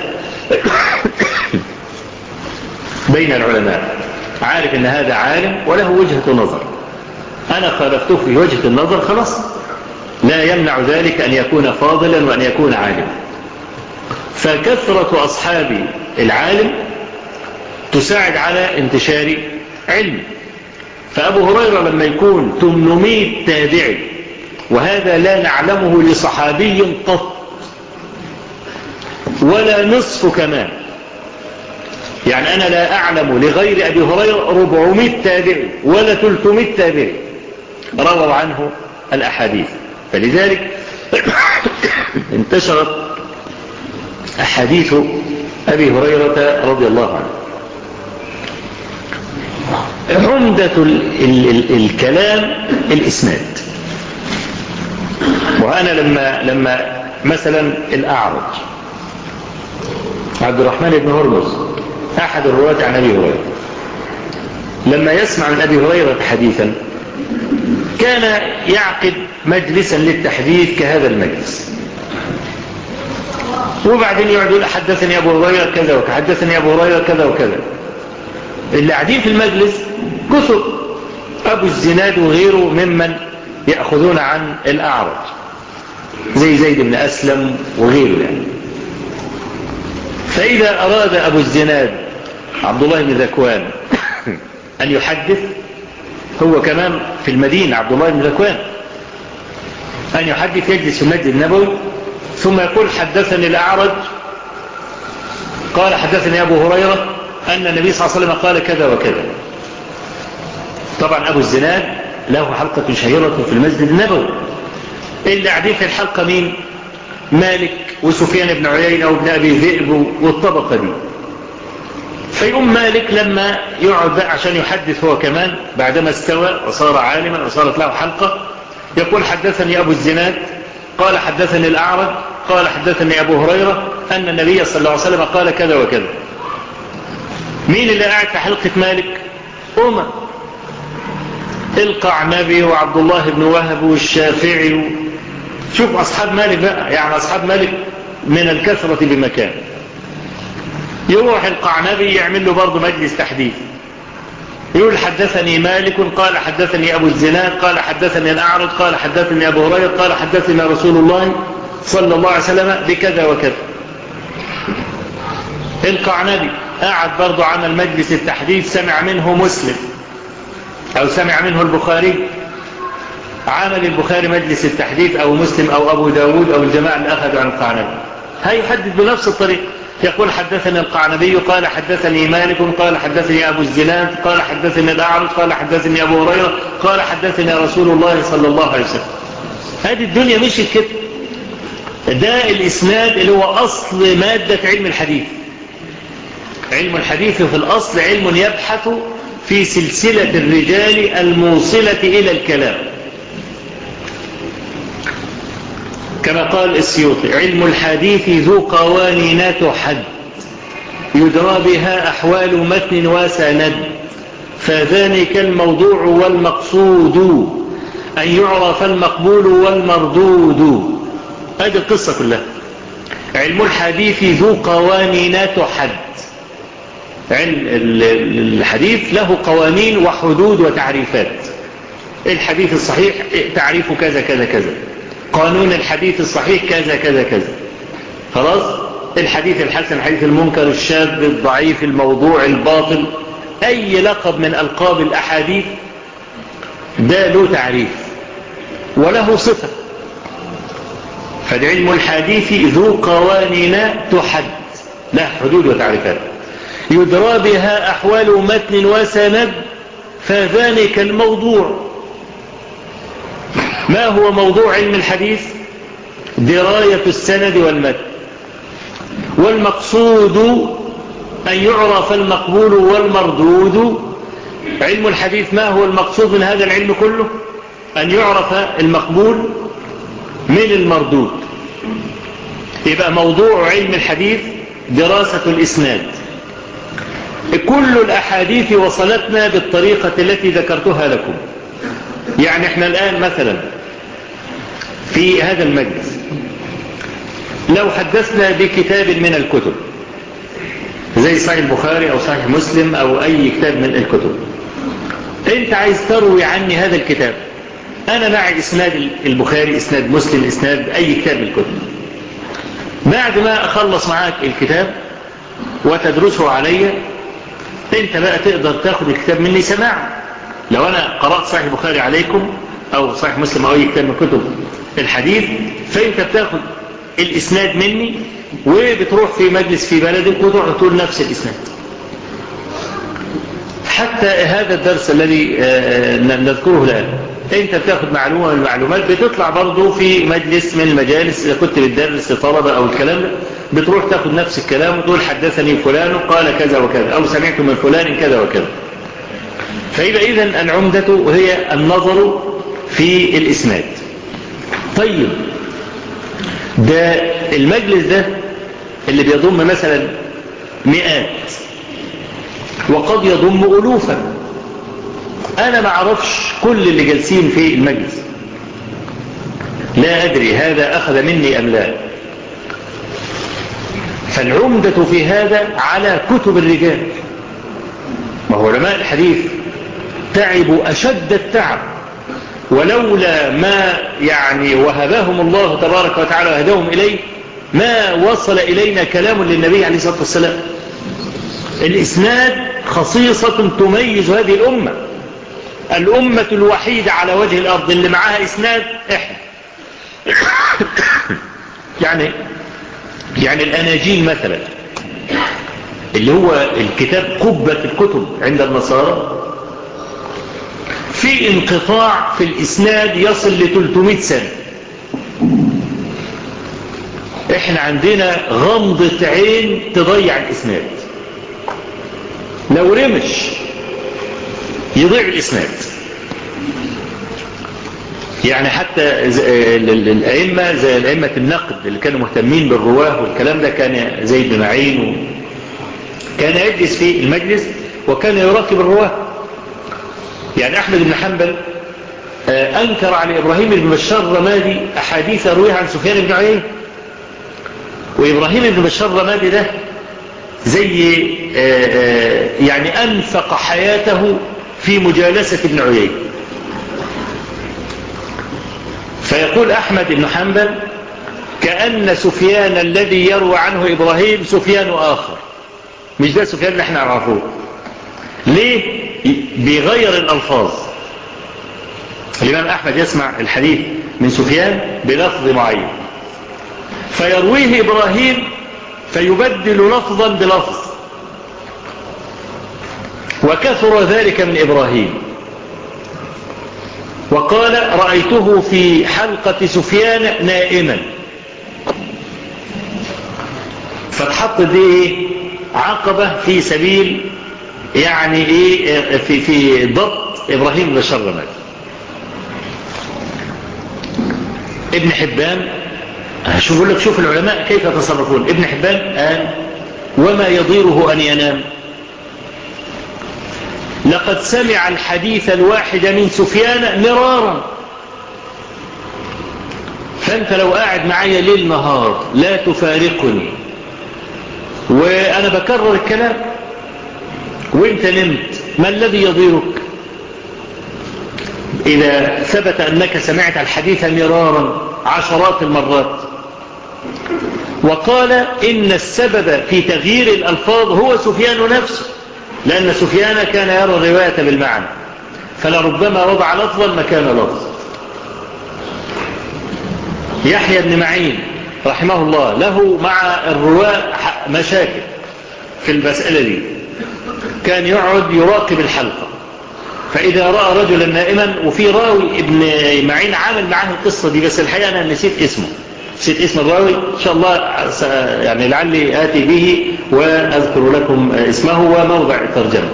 بين العلماء، عارف أن هذا عالم وله وجهة نظر، أنا خالفته في وجهة النظر، خلاص لا يمنع ذلك أن يكون فاضلا وأن يكون عالما. فكثرة أصحاب العالم تساعد على انتشار علم. فأبو هريرة لما يكون 800 تابعي، وهذا لا نعلمه لصحابي قط ولا نصف كمان، أنا لا أعلم لغير أبي هريرة 400 تابعي ولا 300 تابعي رووا عنه الأحاديث. فلذلك انتشرت أحاديث أبي هريرة رضي الله عنه. عمدة الكلام الإسناد. وأنا لما مثلا الأعرج عبد الرحمن بن هرمز أحد الرواة عن أبي هريرة، لما يسمع من أبي هريرة حديثا كان يعقد مجلسا للتحديث كهذا المجلس، وبعدين يقعد يقول حدثني أبو هريرة كذا وكذا، حدثني أبو هريرة كذا وكذا. اللي قاعدين في المجلس كثر، أبو الزناد وغيره ممن يأخذون عن الأعرج زي زيد بن أسلم وغيره فإذا أراد أبو الزناد عبد الله بن ذكوان أن يحدث، هو كمان في المدينة عبد الله بن ذكوان، أن يحدث يجلس في المسجد النبوي ثم يقول حدثني الأعرج قال حدثني أبو هريرة أن النبي صلى الله عليه وسلم قال كذا وكذا. طبعا أبو الزناد له حلقة شهيرة في المسجد النبوي. اللي قاعدين في الحلقة مين؟ مالك وسفيان بن عيينة وابن أبي ذئب والطبقة دي. فيقوم مالك لما يقعد عشان يحدث هو كمان بعدما استوى وصار عالما وصارت له حلقة، يقول حدثني أبو الزناد قال حدثني الأعرج قال حدثني أبو هريرة أن النبي صلى الله عليه وسلم قال كذا وكذا. مين اللي قاعد في حلقة مالك؟ القعنبي وعبد الله بن وهب والشافعي شوف أصحاب مالك بقى، يعني أصحاب مالك من الكثرة بمكان. يروح القعنبي يعمل له برضه مجلس تحديث، يقول حدثني مالك قال حدثني أبو الزناد قال حدثني الأعرج قال حدثني أبو هريرة قال حدثني رسول الله صلى الله عليه وسلم بكذا وكذا. القعنبي قاعد برضه عمل مجلس التحديث، سمع منه مسلم أو سمع منه البخاري، عمل البخاري مجلس التحديث أو مسلم أو أبو داود أو الجماعة اللي أخذوا عن القعنبي، هيحدث بنفس الطريقة. يقول حدثني القعنبي قال حدثني مالك قال حدثني أبو الزناد قال حدثني الأعرج قال حدثني أبو هريرة قال حدثني رسول الله صلى الله عليه وسلم. هذه الدنيا مشيت كده. ده الإسناد اللي هو أصل مادة علم الحديث. علم الحديث في الأصل علم يبحث في سلسلة الرجال الموصلة إلى الكلام، كما قال السيوطي: علم الحديث ذو قوانين تحد، يدرى بها أحوال متن وسند، فذلك الموضوع والمقصود، أن يعرف المقبول والمردود. هذه القصة كلها. علم الحديث ذو قوانين تحد. علم الحديث له قوانين وحدود وتعريفات. الحديث الصحيح تعريف كذا كذا كذا، قانون الحديث الصحيح كذا كذا كذا، خلاص. الحديث الحسن، الحديث المنكر، الشاذ، الضعيف، الموضوع، الباطل، أي لقب من ألقاب الأحاديث ده له تعريف وله صفة. فعلم الحديث ذو قوانين تحد، له حدود وتعريفات، يدرى بها أحوال متن وسند، فذلك الموضوع. ما هو موضوع علم الحديث؟ دراية السند والمتن. والمقصود أن يعرف المقبول والمردود. علم الحديث ما هو المقصود من هذا العلم كله؟ أن يعرف المقبول من المردود. يبقى موضوع علم الحديث دراسة الإسناد. كل الأحاديث وصلتنا بالطريقة التي ذكرتها لكم. يعني احنا الآن مثلا في هذا المجلس لو حدثنا بكتاب من الكتب زي صحيح البخاري أو صحيح مسلم أو أي كتاب من الكتب، انت عايز تروي عني هذا الكتاب، أنا معي إسناد البخاري، إسناد مسلم، إسناد أي كتاب من الكتب. بعد ما أخلص معاك الكتاب وتدرسه علي، انت بقى تقدر تاخد الكتاب مني سماع. لو أنا قرأت صحيح البخاري عليكم أو صحيح مسلم أو أي كتاب من كتب الحديث، فأنت بتاخد الإسناد مني وبتروح في مجلس في بلدك وتروح تقول نفس الإسناد. حتى هذا الدرس الذي نذكره الآن، أنت بتاخد معلومة من المعلومات، بتطلع برضو في مجلس من المجالس إذا كنت بتدرس لطلبة أو الكلام ده، بتروح تاخد نفس الكلام وتقول حدثني فلان قال كذا وكذا أو سمعت من فلان كذا وكذا. فيبقى إذن العمدة هي النظر في الإسناد. طيب، ده المجلس ده اللي بيضم مثلا مئات وقد يضم ألوفا، أنا ما أعرفش كل اللي جالسين في المجلس، لا أدري هذا أخذ مني أم لا. فالعمدة في هذا على كتب الرجال. ما هو علماء الحديث تعبوا أشد التعب، ولولا ما يعني وهبهم الله تبارك وتعالى وهداهم إليه ما وصل إلينا كلام للنبي عليه الصلاة والسلام. الإسناد خصيصة تميز هذه الأمة. الأمة الوحيدة على وجه الأرض اللي معاها إسناد إحنا. يعني الأناجيل مثلا اللي هو الكتاب قبة الكتب عند النصارى، في انقطاع في الإسناد يصل ل 300 سنة. احنا عندنا غمضة عين تضيع الإسناد، لو رمش يضيع الإسناد. يعني حتى الأئمة زي الأئمة النقد اللي كانوا مهتمين بالرواه والكلام ده، كان زي بن معين كان يجلس في المجلس وكان يراقب الرواة. يعني أحمد بن حنبل أنكر على إبراهيم بن بشار الرمادي أحاديث رويها عن سفيان بن عيينة، وإبراهيم بن بشار الرمادي ده زي يعني أنفق حياته في مجالسة ابن عيينة. فيقول أحمد بن حنبل كأن سفيان الذي يروى عنه إبراهيم سفيان آخر، مش ده سفيان اللي احنا نعرفه. ليه؟ بيغير الألفاظ. الإمام أحمد يسمع الحديث من سفيان بلفظ معين، فيرويه إبراهيم فيبدل لفظا بلفظ، وكثر ذلك من إبراهيم. وقال رأيته في حلقة سفيان نائما، فتحط دي عقبة في سبيل يعني ايه في ضبط إبراهيم بن بشار الرمادي. ابن حبان شوف العلماء كيف يتصرفون. ابن حبان قال وما يضيره أن ينام، لقد سمع الحديث الواحد من سفيان مرارا، فأنت لو قاعد معايا ليل نهار لا تفارقني وأنا بكرر الكلام وانت نمت، ما الذي يضيرك؟ إذا ثبت أنك سمعت الحديث مرارا عشرات المرات. وقال إن السبب في تغيير الألفاظ هو سفيان نفسه، لأن سفيان كان يرى الرواية بالمعنى، فلربما وضع لفظا مكان لفظ. يحيى بن معين رحمه الله له مع الرواة مشاكل في المسألة دي، كان يقعد يراقب الحلقة، فإذا رأى رجلا نائما، وفي راوي ابن معين عامل معاه القصة دي، بس الحقيقة أنا نسيت اسم الراوي، إن شاء الله يعني لعلي آتي به وأذكر لكم اسمه وموضع الترجمة.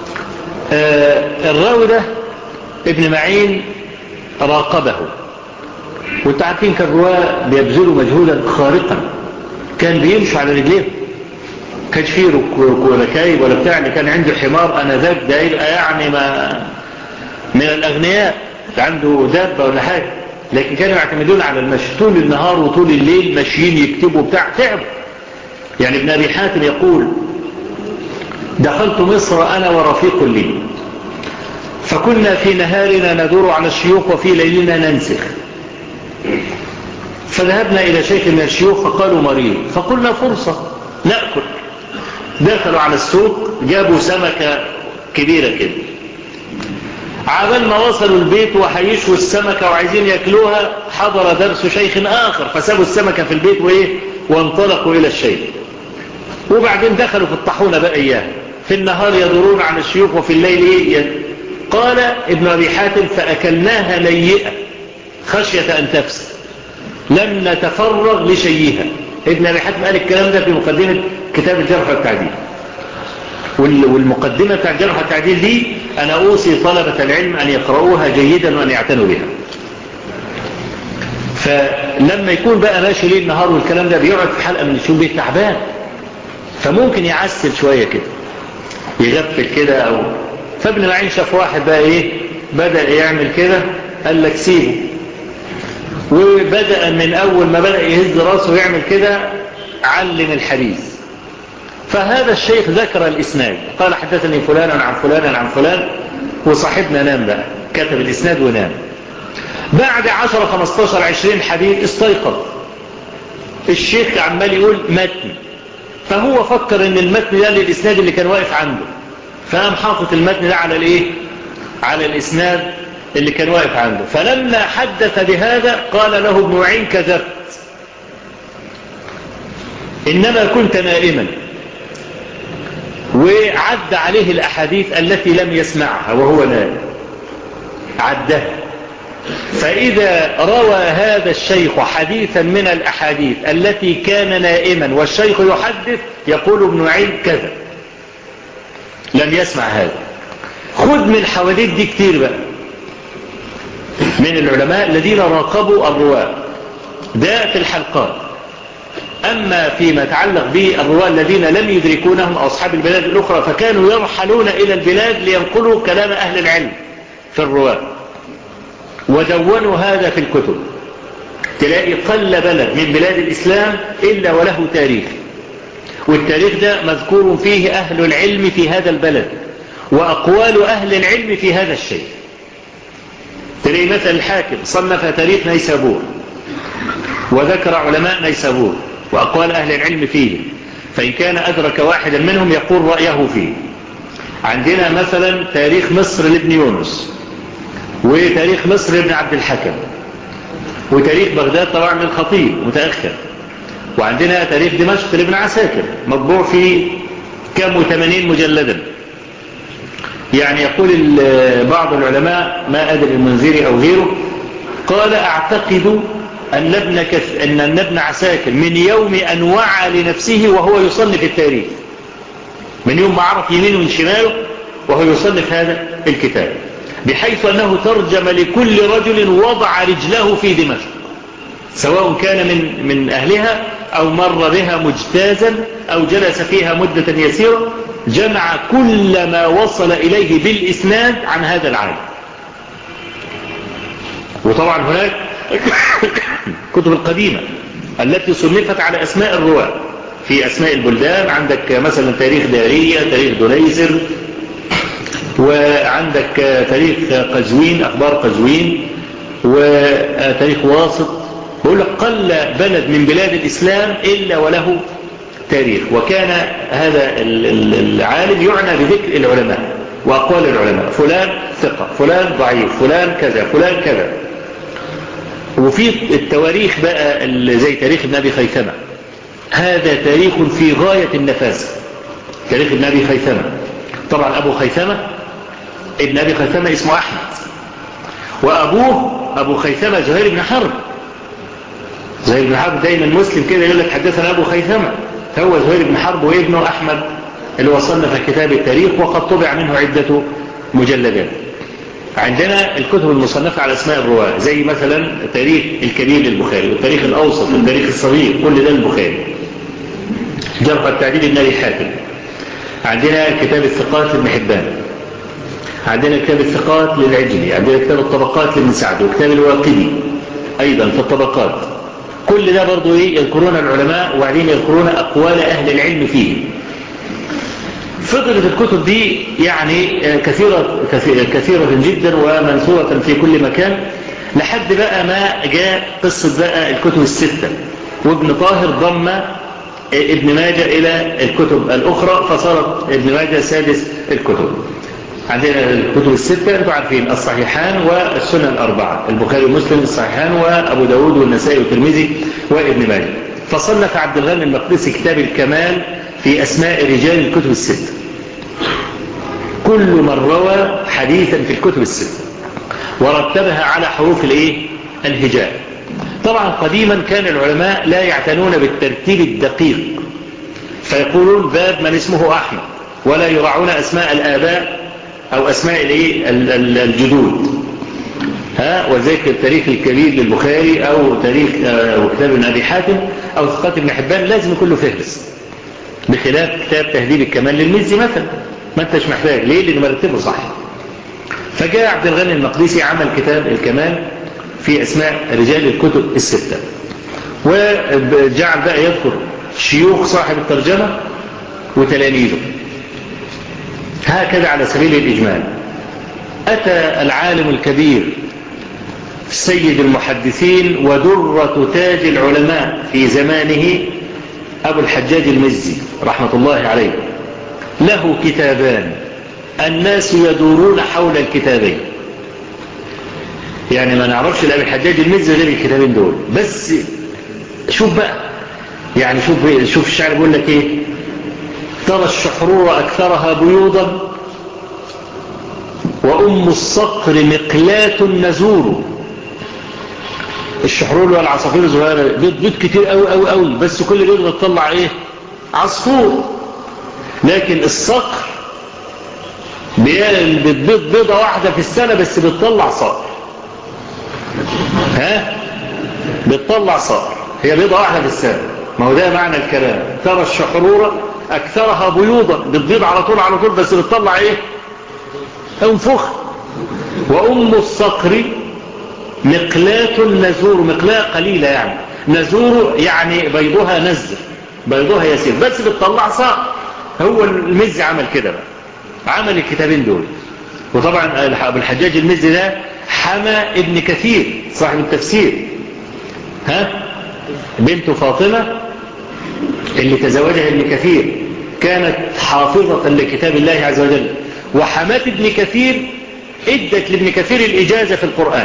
الراوي ده ابن معين راقبه، وانتوا عارفين كان الرواة بيبذلوا مجهودا خارقا، كان بيمشوا على رجليه، كانش فيه ركايب ولا بتاع، اللي كان عنده حمار أنا ذاك ده يبقى يعني ما من الأغنياء عنده دابة ولا حاجة، لكن كانوا يعتمدون على المشي طول النهار وطول الليل، ماشيين يكتبوا بتاع، تعبوا. يعني ابن أبي حاتم يقول دخلت مصر أنا ورفيق لي، فكنا في نهارنا ندور على الشيوخ وفي ليلنا ننسخ، فذهبنا إلى شيخ من الشيوخ فقالوا مريض، فقلنا فرصة نأكل. دخلوا على السوق جابوا سمكة كبيرة كده، عبال ما وصلوا البيت وحيشوا السمكة وعايزين يأكلوها حضر درس شيخ آخر، فسابوا السمكة في البيت وانطلقوا إلى الشيخ. وبعدين دخلوا في الطحونة بقى إياه، في النهار يدورون عن الشيوخ وفي الليل قال ابن أبي حاتم فأكلناها نيئة خشية أن تفسد، لم نتفرغ لشيئها. ابن أبي حاتم قال الكلام ده في مقدمة كتاب الجرح والتعديل، والمقدمة بتاع الجرح والتعديل دي أنا أوصي طلبة العلم أن يقرؤوها جيدا وأن يعتنوا بها. فلما يكون بقى ماشي ليل نهار والكلام ده بيقعد في حلقة من الشيوخ بيه تعبان، فممكن يعسل شوية كده يغفل كده فابن معين شاف واحد بقى بدأ يعمل كده، قال لك سيبه، وبدأ من أول ما بدأ يهز راسه ويعمل كده علم الحديث. فهذا الشيخ ذكر الإسناد، قال حدثني فلان عن فلان عن فلان، وصاحبنا نام بقى، كتب الإسناد ونام. بعد 10 15 20 حديث استيقظ الشيخ عمال يقول متن، فهو فكر ان المتن ده للإسناد اللي كان واقف عنده، فقام حاطط المتن ده على الإسناد اللي كان واقف عنده. فلما حدث بهذا قال له ابن معين كذبت، إنما كنت نائما، وعد عليه الأحاديث التي لم يسمعها وهو نائم عدها. فإذا روى هذا الشيخ حديثا من الأحاديث التي كان نائما والشيخ يحدث يقول ابن معين كذا، لم يسمع هذا. خذ من الحواديث دي كتير بقى من العلماء الذين راقبوا الرواة، ده في الحلقات. أما فيما يتعلق بالرواة الذين لم يدركونهم أصحاب البلاد الأخرى فكانوا يرحلون إلى البلاد لينقلوا كلام أهل العلم في الرواة، ودونوا هذا في الكتب. تلاقي قل بلد من بلاد الإسلام إلا وله تاريخ، والتاريخ ده مذكور فيه أهل العلم في هذا البلد وأقوال أهل العلم في هذا الشيء. تلاقي مثل الحاكم صنف تاريخ نيسابور وذكر علماء نيسابور وأقوال أهل العلم فيه، فإن كان أدرك واحدا منهم يقول رأيه فيه. عندنا مثلا تاريخ مصر لابن يونس، وتاريخ مصر لابن عبد الحكم، وتاريخ بغداد طبعا للخطيب متأخر، وعندنا تاريخ دمشق لابن عساكر مطبوع في كم 80 مجلدا. يعني يقول بعض العلماء، ما أدري المنذري أو غيره، قال أعتقد أن ابن عساكر من يوم أن وعى لنفسه وهو يصنف التاريخ، من يوم ما عرف يمينه من شماله وهو يصنف هذا الكتاب، بحيث أنه ترجم لكل رجل وضع رجله في دمشق، سواء كان من أهلها أو مر بها مجتازا أو جلس فيها مدة يسيرة، جمع كل ما وصل إليه بالإسناد عن هذا العالم. وطبعا هناك كتب القديمة التي صنفت على أسماء الرواة، في أسماء البلدان عندك مثلا تاريخ دارية، تاريخ دنيزر، وعندك تاريخ قزوين، أخبار قزوين، وتاريخ واسط. بقول لك قل بلد من بلاد الإسلام إلا وله تاريخ. وكان هذا العالم يعنى بذكر العلماء وأقوال العلماء، فلان ثقة، فلان ضعيف، فلان كذا، فلان كذا. وفي التواريخ بقى زي تاريخ ابن أبي خيثمة، هذا تاريخ في غاية النفاسة. تاريخ ابن أبي خيثمة، طبعا أبو خيثمة ابن أبي خيثمة اسمه أحمد، وأبوه أبو خيثمة زهير بن حرب. زهير بن حرب دايما مسلم كده يقول لك حدثنا أبو خيثمة، هو زهير بن حرب وابنه أحمد اللي وصلنا في كتاب التاريخ، وقد طبع منه عدة مجلدات. عندنا الكتب المصنفة على اسماء الرواة زي مثلا التاريخ الكبير للبخاري، والتاريخ الأوسط، والتاريخ الصغير، كل ده البخاري. جرح التعديل ابن أبي حاتم. عندنا كتاب الثقات لابن حبان، عندنا كتاب الثقات للعجلي، عندنا كتاب الطبقات لابن سعد، وكتاب الواقدي أيضا في الطبقات. كل ده برضو يذكرون العلماء وبعدين يذكرون أقوال أهل العلم فيه. فضلت الكتب دي يعني كثيرة جدا ومنثورة في كل مكان، لحد بقى ما جاء قصة بقى الكتب الستة، وابن طاهر ضم ابن ماجه إلى الكتب الأخرى، فصارت ابن ماجه سادس الكتب. عندنا الكتب الستة أنتم عارفين، الصحيحان والسنن الأربعة، البخاري ومسلم، الصحيحان وأبو داود والنسائي والترمذي وابن ماجه. فصنف عبد الغني المقدسي كتاب الكمال في أسماء رجال الكتب الستة، كل من روى حديثا في الكتب الستة، ورتبها على حروف الهجاء. طبعا قديما كان العلماء لا يعتنون بالترتيب الدقيق، فيقولون باب من اسمه أحمد، ولا يراعون أسماء الآباء أو أسماء الجدود. وذلك التاريخ الكبير للبخاري أو تاريخ كتاب ابن أبي حاتم أو ثقات ابن حبان لازم يكون له فهرس، بخلاف كتاب تهذيب الكمال للمزي مثلا، ما انتش محتاج ليه؟ لأنه مرتبه صح. فجاء عبد الغني المقدسي عمل كتاب الكمال في أسماء رجال الكتب الستة، وجعل بقى يذكر شيوخ صاحب الترجمة وتلاميذه، هكذا على سبيل الإجمال. أتى العالم الكبير سيد المحدثين ودرة تاج العلماء في زمانه أبو الحجاج المزي رحمة الله عليه، له كتابان الناس يدورون حول الكتابين. يعني ما نعرفش لأبي الحجاج المزي غير الكتابين دول بس. شوف بقى، يعني شوف الشعر بيقول لك ايه: ترى الشحرور أكثرها بيوضا وأم الصقر مقلاة نزور. الشحرور والعصافير الصغيرة بيض كتير قوي بس كل بيض بتطلع عصفور. لكن الصقر بتبيض بيضة واحدة في السنة بس بتطلع صقر. بتطلع صقر، هي بيضة واحدة في السنة ما هو ده معنى الكلام. ترى الشحرورة أكثرها بيوضا، بتبيض على طول على طول، بس بتطلع إيه؟ انفخ. وأم الصقر مقلاة نزور، مقلاة قليلة يعني، نزور يعني بيضها نزر، بيضها يسير، بس بتطلع صقر. هو المزي عمل كده بقى، عمل الكتابين دول. وطبعا أبو الحجاج المزي ده حمى ابن كثير صاحب التفسير، بنت فاطمة اللي تزوجها ابن كثير كانت حافظة لكتاب الله عز وجل، وحمات ابن كثير ادت لابن كثير الإجازة في القرآن،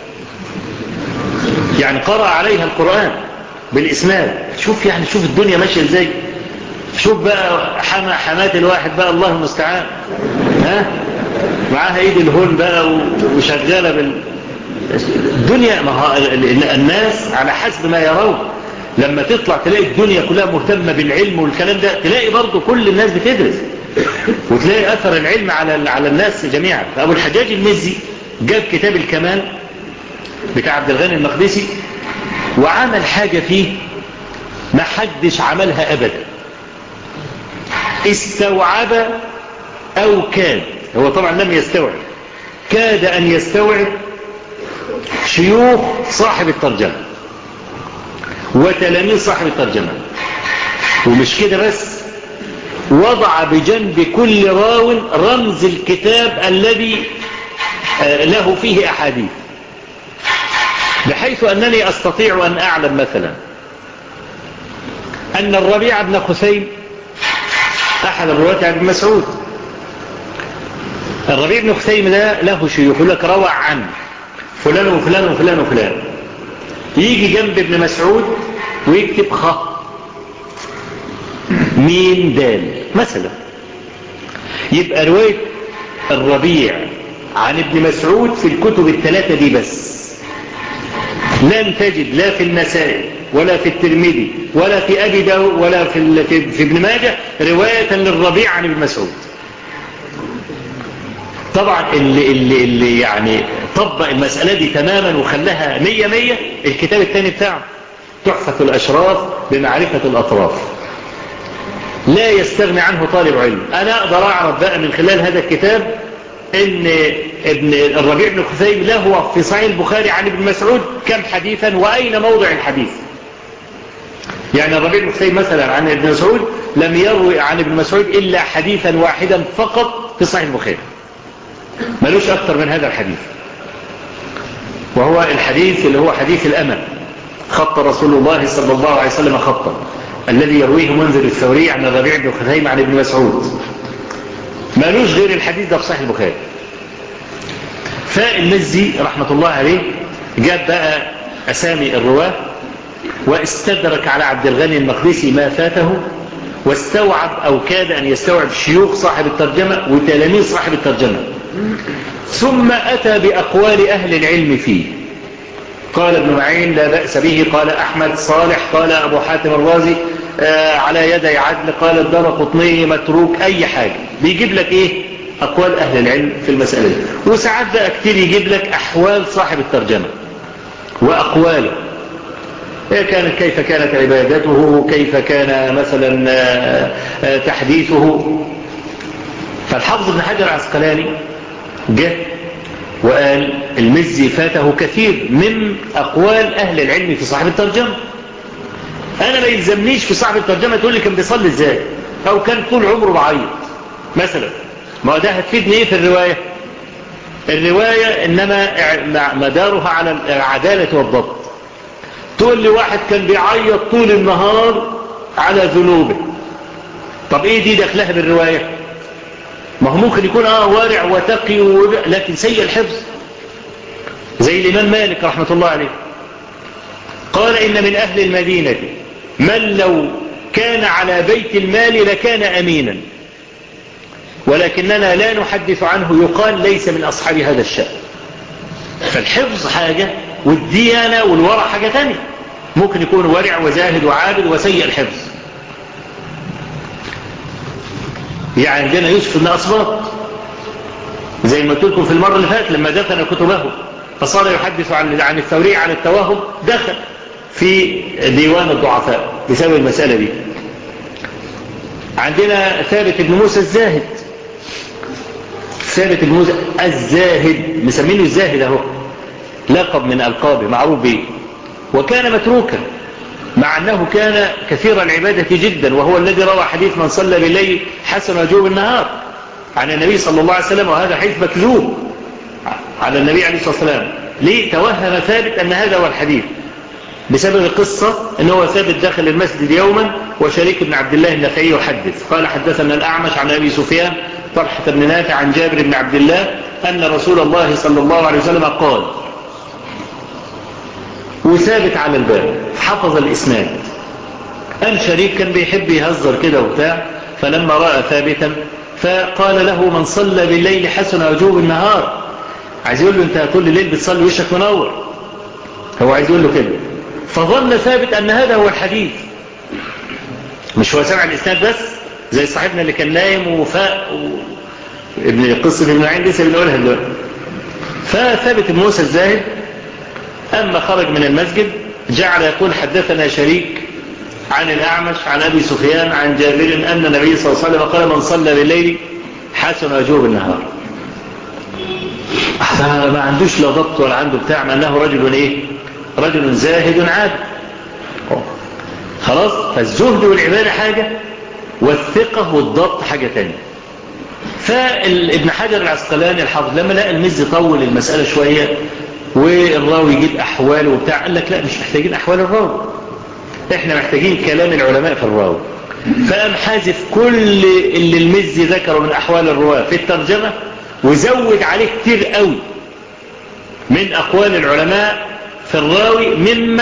يعني قرأ عليها القرآن بالإسناد. شوف يعني، شوف الدنيا ماشية ازاي. شوف بقى حمات الواحد بقى، الله المستعان، معاها ايد الهون بقى وشغالة الدنيا. ما هو الناس على حسب ما يرون. لما تطلع تلاقي الدنيا كلها مهتمة بالعلم والكلام ده، تلاقي برضو كل الناس بتدرس، وتلاقي أثر العلم على الناس جميعا. فأبو الحجاج المزي جاب كتاب الكمال بتاع عبد الغني المقدسي، وعمل حاجة فيه ما حدش عملها أبدا. استوعب أو كاد، هو طبعا لم يستوعب، كاد أن يستوعب شيوخ صاحب الترجمة وتلاميذ صاحب الترجمة. ومش كده بس، وضع بجنب كل راو رمز الكتاب الذي له فيه أحاديث، بحيث أنني أستطيع أن أعلم مثلا أن الربيع بن خثيم أحد الرواة عن ابن مسعود. الربيع بن خثيم ده له شيوخ، يقول لك روى عن فلان وفلان وفلان وفلان، يجي جنب ابن مسعود ويكتب ميم دال مثلا. يبقى رواية الربيع عن ابن مسعود في الكتب الثلاثة دي بس، لن تجد لا في النسائي ولا في الترمذي ولا في أبي داود ولا في ابن ماجه رواية للربيع عن ابن مسعود. طبعا اللي يعني طبق المسألة دي تماما وخلاها 100 الكتاب الثاني بتاعه تحفة الأشراف بمعرفة الأطراف، لا يستغني عنه طالب علم. أنا أقدر أعرف بقى من خلال هذا الكتاب إن ابن الربيع بن خثيم له في صحيح البخاري عن ابن مسعود كم حديثا وأين موضع الحديث. يعني الربيع بن خثيم مثلا عن ابن مسعود لم يروي عن ابن مسعود إلا حديثا واحدا فقط في صحيح البخاري، ملوش أكثر من هذا الحديث، وهو الحديث اللي هو حديث الأمل. خط رسول الله صلى الله عليه وسلم خطا، الذي يرويه منذر الثوري عن الربيع بن خثيم عن ابن مسعود، مالوش غير الحديث ده في صحيح البخاري. فالمزي رحمة الله عليه جاب بقى أسامي الرواة، واستدرك على عبد الغني المقدسي ما فاته، واستوعب أو كاد أن يستوعب شيوخ صاحب الترجمة وتلاميذ صاحب الترجمة، ثم أتى بأقوال أهل العلم فيه. قال ابن معين لا بأس به، قال أحمد صالح، قال أبو حاتم الرازي على يدي عدل، قال الدارقطني متروك، أي حاجة بيجيب لك إيه أقوال أهل العلم في المسألة دي. وساعات بقى كتير يجيب لك أحوال صاحب الترجمة وأقواله، كيف كانت عبادته، كيف كان مثلا تحديثه. فالحافظ ابن حجر العسقلاني جاء وقال المزي فاته كثير من أقوال أهل العلم في صاحب الترجمة. أنا ما يلزمنيش في صاحب الترجمة تقول لي كان بيصلي إزاي أو كان طول عمره بعيط مثلا، ما ده هتفيدني إيه في الرواية؟ الرواية إنما مدارها على العدالة والضبط. تقول لي واحد كان بيعيط طول النهار على ذنوبه، طب إيه دي دخلها بالرواية؟ ما هو ممكن يكون وارع وتقي لكن سيء الحفظ، زي الإمام مالك رحمة الله عليه قال إن من أهل المدينة من لو كان على بيت المال لكان أمينا، ولكننا لا نحدث عنه، يقال ليس من أصحاب هذا الشأن. فالحفظ حاجة والديانة والورع حاجة تانية. ممكن يكون ورع وزاهد وعابد وسيء الحفظ. يعني عندنا يوسف بن أصباط زي ما قلت لكم في المرة اللي فاتت لما دفن كتبه فصار يحدث عن الثوري عن التوهم، دخل في ديوان الضعفاء. بسبب المسألة دي. عندنا ثابت بن موسى الزاهد، ثابت بن موسى الزاهد مسمينه الزاهد اهو، لقب من ألقابه معروف به، وكان متروكا مع أنه كان كثير العبادة جدا، وهو الذي روى حديث من صلى بالليل حسن وجوب النهار عن النبي صلى الله عليه وسلم، وهذا حديث مكذوب على النبي عليه الصلاة والسلام. ليه توهم ثابت أن هذا هو الحديث؟ بسبب القصة أنه ثابت داخل المسجد يوما وشريك بن عبد الله النخعي يحدث قال حدثنا الأعمش عن أبي سفيان طلحة بن نافع عن جابر بن عبد الله أن رسول الله صلى الله عليه وسلم قال، وثابت على الباب حفظ الإسناد. أن شريك كان بيحب يهزر كده وبتاع، فلما رأى ثابتا فقال له من صلى بالليل حسن وجوب النهار، عايز يقول له انت طول الليل بتصلي وشك منور، هو عايز يقول له كده. فظن ثابت أن هذا هو الحديث، مش هو سمع الإسناد بس زي صاحبنا اللي كان نايم وفاق ابن قصة ابن معين لسه بنقولها دلوقتي. فثابت بن موسى الزاهد أما خرج من المسجد جعل يقول حدثنا شريك عن الأعمش عن أبي سفيان عن جابر أن النبي صلى الله عليه وسلم قال من صلى بالليل حسن وجوب النهار. ما عندوش لا ضبط ولا عنده بتاع، ما أنه رجل إيه؟ رجل زاهد عادل. خلاص، فالزهد والعبادة حاجة والثقة والضبط حاجة تانية. فابن حجر العسقلاني الحافظ لما لقى المزي طول المسألة شوية والراوي يجيب أحواله وبتاع، قال لك لا مش محتاجين أحوال الراوي، احنا محتاجين كلام العلماء في الراوي. فقام حازف كل اللي المزي ذكره من أحوال الرواة في الترجمة وزود عليه كتير قوي من أقوال العلماء في الراوي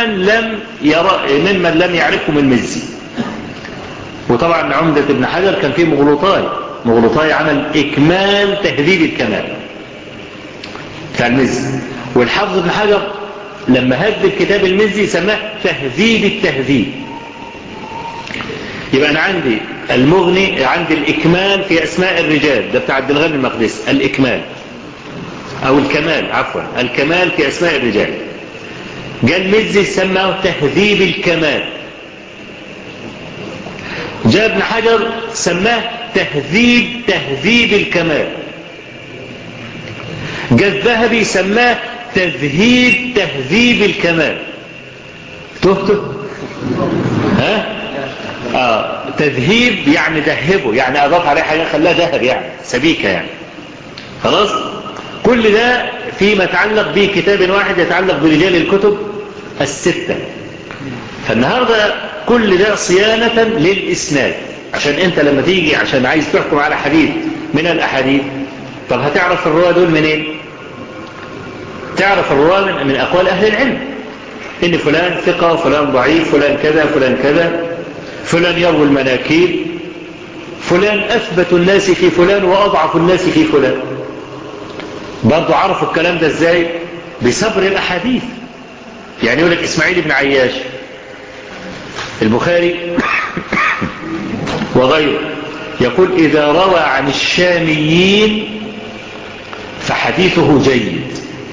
ممن لم يعرفهم المزي. وطبعا عمدة ابن حجر كان فيه مغلوطاي عمل إكمال تهذيب الكمال بتاع المزي، والحافظ ابن حجر لما هذب كتاب المزي سماه تهذيب التهذيب. يبقى أنا عندي المغني، عندي الإكمال في أسماء الرجال ده بتاع عبد الغني المقدسي، الإكمال أو الكمال عفوا، الكمال في أسماء الرجال. جاء المزي سماه تهذيب الكمال، جاء ابن حجر سماه تهذيب الكمال، جاء الذهبي سماه تهذيب الكمال. تهته تذهيب يعني دهبه، يعني أضاف عليه حاجة خلاها ذهب يعني سبيكة يعني. خلاص، كل ده فيما يتعلق به كتاب واحد يتعلق برجال الكتب الستة. فالنهاردة كل ده صيانة للإسناد، عشان انت لما تيجي عشان عايز تحكم على حديث من الأحاديث، طب هتعرف الرواة دول منين؟ تعرف الرواة من أقوال أهل العلم، إن فلان ثقة وفلان ضعيف، فلان كذا فلان كذا، فلان يروي المناكير، فلان أثبت الناس في فلان وأضعف الناس في فلان. برضو عرفوا الكلام ده ازاي؟ بصبر الأحاديث. يعني يقول لك إسماعيل بن عياش البخاري وغيره يقول إذا روى عن الشاميين فحديثه جيد،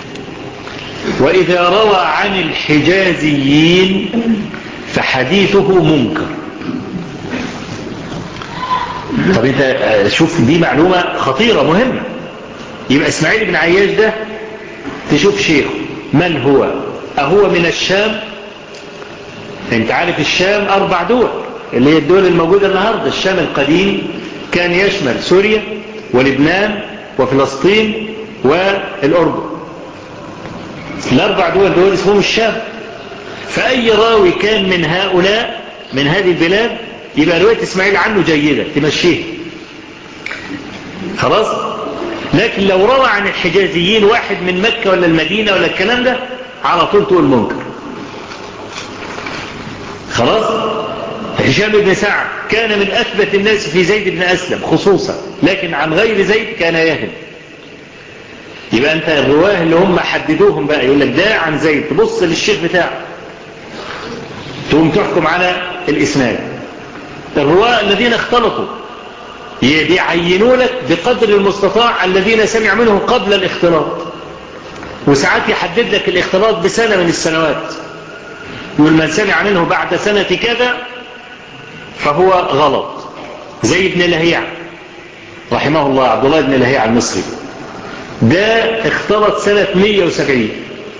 وإذا روى عن الحجازيين فحديثه منكر. طب انت شوف دي معلومة خطيرة مهمة. يبقى اسماعيل بن عياش ده تشوف شيخه من هو؟ أهو من الشام؟ انت عارف الشام 4 دول اللي هي الدول الموجودة النهاردة. الشام القديم كان يشمل سوريا ولبنان وفلسطين والأردن، ال4 دول اسمهم الشام. فأي راوي كان من هؤلاء من هذه البلاد يبقى رواية إسماعيل عنه جيدة تمشيه. خلاص، لكن لو روى عن الحجازيين واحد من مكة ولا المدينة ولا الكلام ده على طول تقول منكر. خلاص، هشام بن سعد كان من أثبت الناس في زيد بن أسلم خصوصا، لكن عن غير زيد كان يهم. يبقى أنت الرواه اللي هم حددوهم بقى يقول لك ده عن زيد، تبص للشيخ بتاعه تقوم تحكم على الإسناد. الرواه الذين اختلطوا بيعينوا لك بقدر المستطاع الذين سمع منهم قبل الاختلاط، وساعات يحدد لك الاختلاط بسنة من السنوات، يقول من سمع منه بعد سنة كذا فهو غلط. زي ابن لهيعة رحمه الله، عبد الله بن لهيعة المصري، ده اختلط سنة 170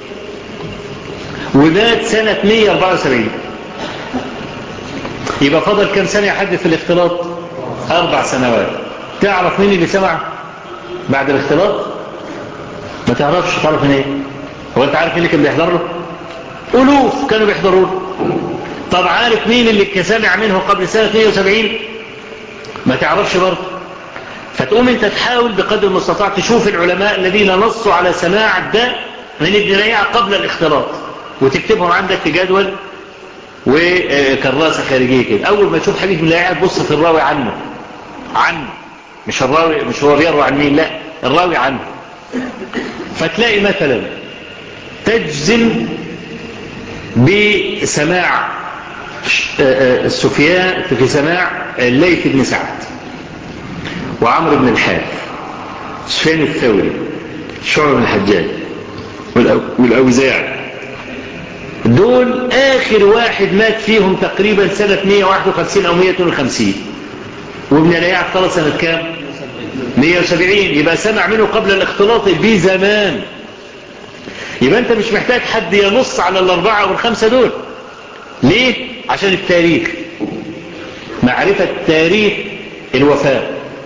ومات سنة 174. يبقى فضل كم سنة يحدث في الاختلاط؟ 4 سنوات. تعرف مين اللي سمع بعد الاختلاط؟ ما تعرفش. تعرف من ايه؟ هو انت عارف مين اللي كان بيحضر له؟ ألوف كانوا بيحضروا له. طب عارف مين اللي كان سامع منه قبل سنة 170؟ ما تعرفش برضه. فتقوم انت تحاول بقدر المستطاع تشوف العلماء الذين نصوا على سماع ده من ابن لهيعة قبل الاختلاط، وتكتبهم عندك في جدول وكراسة خارجية كده. أول ما تشوف حديث ابن لهيعة تبص في الراوي عنه، مش الراوي، مش هو بيروي عن مين، لا الراوي عنه. فتلاقي مثلا تجزم بسماع سفيان في سماع الليث بن سعد وعمرو بن الحارث، سفيان الثوري، شعبة بن الحجاج والأوزاعي. دول آخر واحد مات فيهم تقريبا سنة 151 أو 152، وابن لهيعة اختلط سنة كام؟ 170. يبقى سمع منه قبل الاختلاط بزمان. يبقى أنت مش محتاج حد ينص على ال4 أو ال5 دول. ليه؟ عشان التاريخ، معرفة تاريخ الوفاة.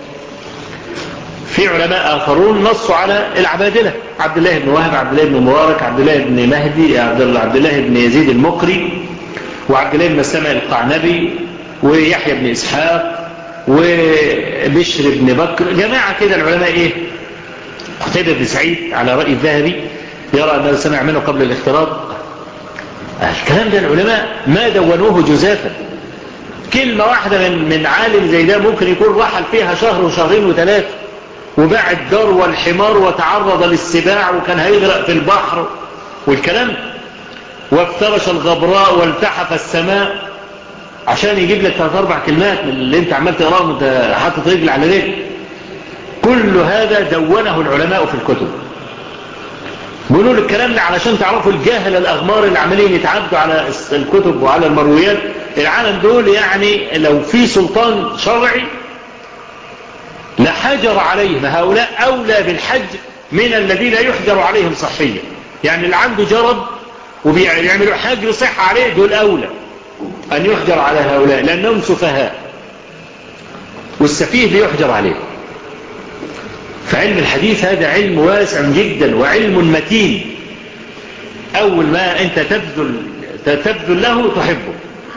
في علماء آخرون نصوا على العبادلة، عبد الله بن وهب، عبد الله بن مبارك، عبد الله بن مهدي، عبد الله بن يزيد المقري، وعبد الله بن مسلمة القعنبي، ويحيى بن إسحاق، وبشر بن بكر. جماعة كده العلماء ايه؟ قتيبة بن سعيد على رأي الذهبي يرى أنه سمع منه قبل الاختلاط. الكلام ده العلماء ما دونوه جزافا. كلمة واحدة من عالم زي ده ممكن يكون رحل فيها شهر وشهرين و3، وباع الدار والحمار وتعرض للسباع وكان هيغرق في البحر والكلام، وافترش الغبراء والتحف السماء عشان يجيب لك 3-4 كلمات من اللي انت عمال تقراهم وانت حاطط رجل على رجل. كل هذا دونه العلماء في الكتب. بيقولوا الكلام ده علشان تعرفوا الجاهل الأغمار اللي عمالين يتعبدوا على الكتب وعلى المرويات. العالم دول يعني لو في سلطان شرعي لحجر عليهم. هؤلاء أولى بالحج من الذين يحجر عليهم صحيا. يعني اللي عنده جرب وبيعملوا حجر صحة عليه دول أولى أن يحجر على هؤلاء، لأنهم سفهاء، والسفيه بيحجر عليه. فعلم الحديث هذا علم واسع جدا وعلم متين. أول ما أنت تبذل له تحبه،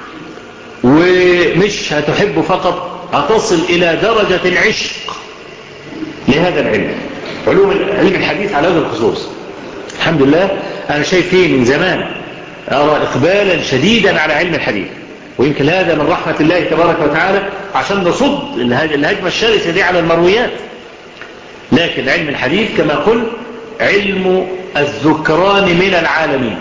ومش هتحبه فقط، هتصل إلى درجة العشق لهذا العلم. علم الحديث على هذا الخصوص الحمد لله أنا شايف فيه من زمان، أرى إقبالا شديدا على علم الحديث. ويمكن هذا من رحمة الله تبارك وتعالى عشان نصد الهجمة الشرسة دي على المرويات. لكن علم الحديث كما قلت علم الذكران من العالمين،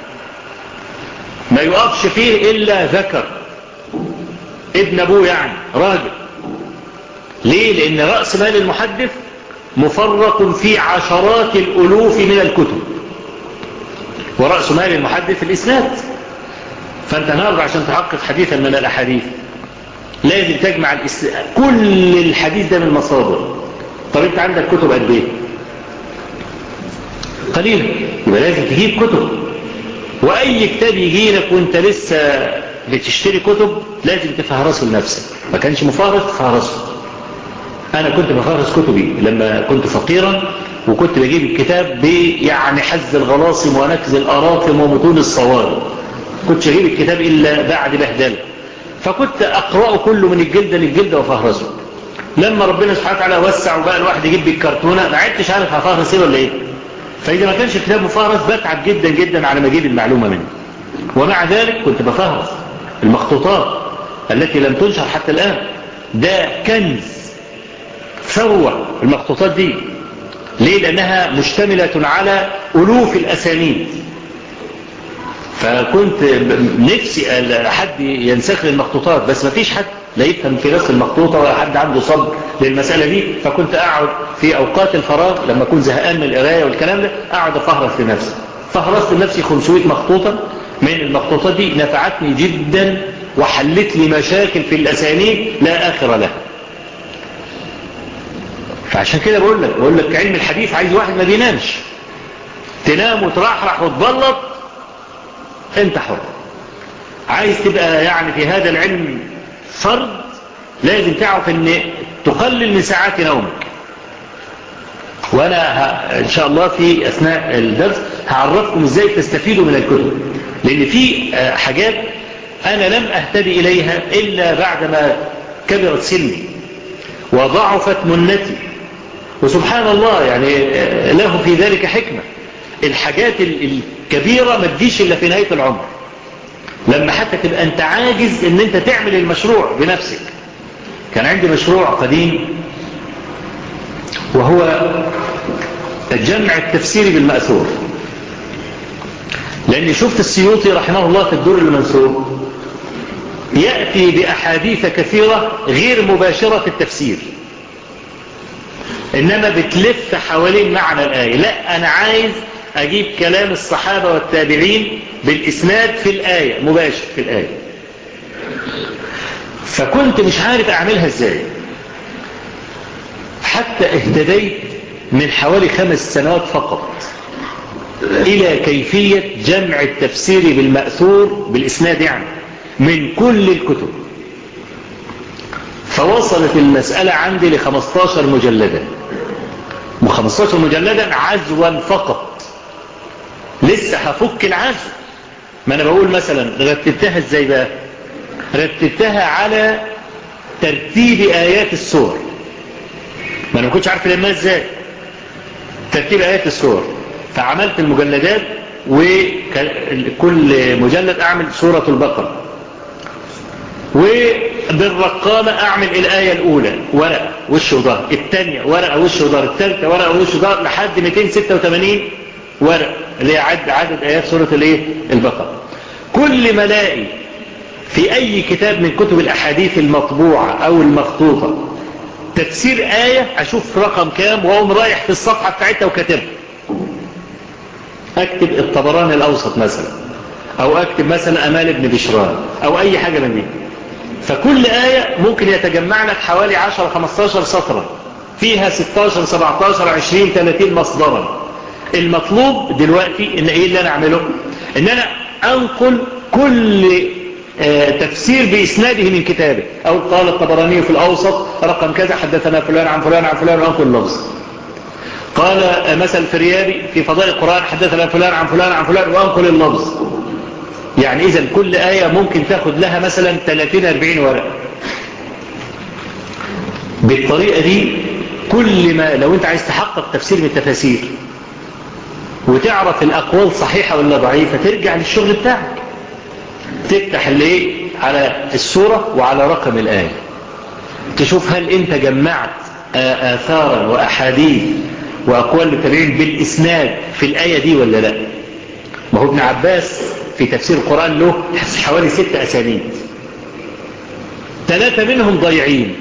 ما يقفش فيه إلا ذكر ابن أبوه، يعني راجل. ليه؟ لأن رأس مال المحدث مفرق في عشرات الألوف من الكتب، ورأس مال المحدث الإسناد. فأنت النهارده عشان تحقق حديثا من الأحاديث لازم تجمع كل الحديث ده من المصادر. طب أنت عندك كتب قد إيه؟ قليل، يبقى لازم تجيب كتب. وأي كتاب يجي لك وأنت لسه بتشتري كتب لازم تفهرسه لنفسك. ما كانش مفهرس تفهرسه. أنا كنت بفهرس كتبي لما كنت فقيرا، وكنت بجيب الكتاب يعني حز الغلاصم ونكز الأراقم ومطول الصوارم. كنت أجيب الكتاب إلا بعد بهدله، فكنت أقرأه كله من الجلدة للجلدة وفهرسه. لما ربنا سبحانه وتعالى وسع وبقى الواحد يجيب بالكرتونة ما عدتش عارف هفهرس ايه ولا ايه. فإذا ما كانش الكتاب مفهرس بتعب جدا جدا على ما اجيب المعلومة منه. ومع ذلك كنت بفهرس المخطوطات التي لم تنشر حتى الآن. ده كنز، ثروة المخطوطات دي. ليه؟ لأنها مشتملة على ألوف الأسانيد. فكنت نفسي حد ينسخ المخطوطات، بس ما فيش حد لا يفهم في نسخ المخطوطة ولا حد عنده صبر للمسألة دي. فكنت أقعد في أوقات الفراغ لما أكون زهقان من القراية والكلام ده أقعد أفهرس لنفسي. فهرست لنفسي 500 مخطوطة من المخطوطات دي، نفعتني جدا وحلت لي مشاكل في الأسانيد لا آخر لها. فعشان كده بقول لك علم الحديث عايز واحد ما بينامش، تنام وترحرح وتبلط انت حر. عايز تبقى يعني في هذا العلم فرد، لازم تعرف ان تقلل من ساعات نومك. وانا ان شاء الله في اثناء الدرس هعرفكم ازاي تستفيدوا من الكتب، لان في حاجات انا لم اهتدي اليها الا بعدما كبرت سني وضعفت منتي، وسبحان الله يعني له في ذلك حكمة. الحاجات الكبيرة ما تجيش الا في نهاية العمر، لما حتى تبقى انت عاجز ان انت تعمل المشروع بنفسك. كان عندي مشروع قديم وهو الجمع التفسيري بالمأثور، لاني شفت السيوطي رحمه الله في الدور المنثور يأتي بأحاديث كثيرة غير مباشرة التفسير، إنما بتلف حوالين معنى الآية. لا، أنا عايز أجيب كلام الصحابة والتابعين بالإسناد في الآية مباشر في الآية. فكنت مش عارف أعملها إزاي، حتى اهتديت من حوالي 5 سنوات فقط إلى كيفية جمع التفسير بالمأثور بالإسناد يعني من كل الكتب. فوصلت المسألة عندي ل15 مجلدا، و15 مجلدا عزوا فقط. لسه هفك العزو. ما أنا بقول مثلا رتبتها إزاي بقى؟ رتبتها على ترتيب آيات السور. ما أنا ما كنتش عارف لما إزاي ترتيب آيات السور. فعملت المجلدات، وكل مجلد أعمل سورة البقرة، وبالرقامة أعمل الآية الأولى ورقة وش وظهر، الثانية ورقة وش وظهر، الثالثة ورقة وش وظهر، لحد 286 ورقة اللي هي عدد آيات سورة البقرة. كل ما الاقي في أي كتاب من كتب الأحاديث المطبوعة أو المخطوطة تفسير آية أشوف رقم كام، وأقوم رايح في الصفحة بتاعتها وكتبها. أكتب الطبراني الأوسط مثلا، أو أكتب مثلا أمال بن بشران، أو أي حاجة من دي. فكل آية ممكن يتجمع لك حوالي 10-15 سطرا، فيها 16 17 20 30 مصدرا. المطلوب دلوقتي إن إيه اللي أنا أعمله؟ إن أنا أنقل كل تفسير بإسناده من كتابه. أو قال الطبراني في الأوسط رقم كذا حدثنا فلان عن فلان عن فلان، وأنقل اللفظ. قال مثل الفريابي في فضائل القرآن حدثنا فلان عن فلان عن فلان، وأنقل اللفظ. يعني إذا كل آية ممكن تاخد لها مثلا 30-40 ورقة. بالطريقة دي كل ما لو أنت عايز تحقق تفسير من التفاسير وتعرف الأقوال صحيحة ولا ضعيفة، ترجع للشغل بتاعك، تفتح اللي على السورة وعلى رقم الآية، تشوف هل أنت جمعت آثارا وأحاديث وأقوال التابعين بالإسناد في الآية دي ولا لا. ما هو ابن عباس في تفسير القرآن له حوالي 6 أسانيد، 3 منهم ضايعين،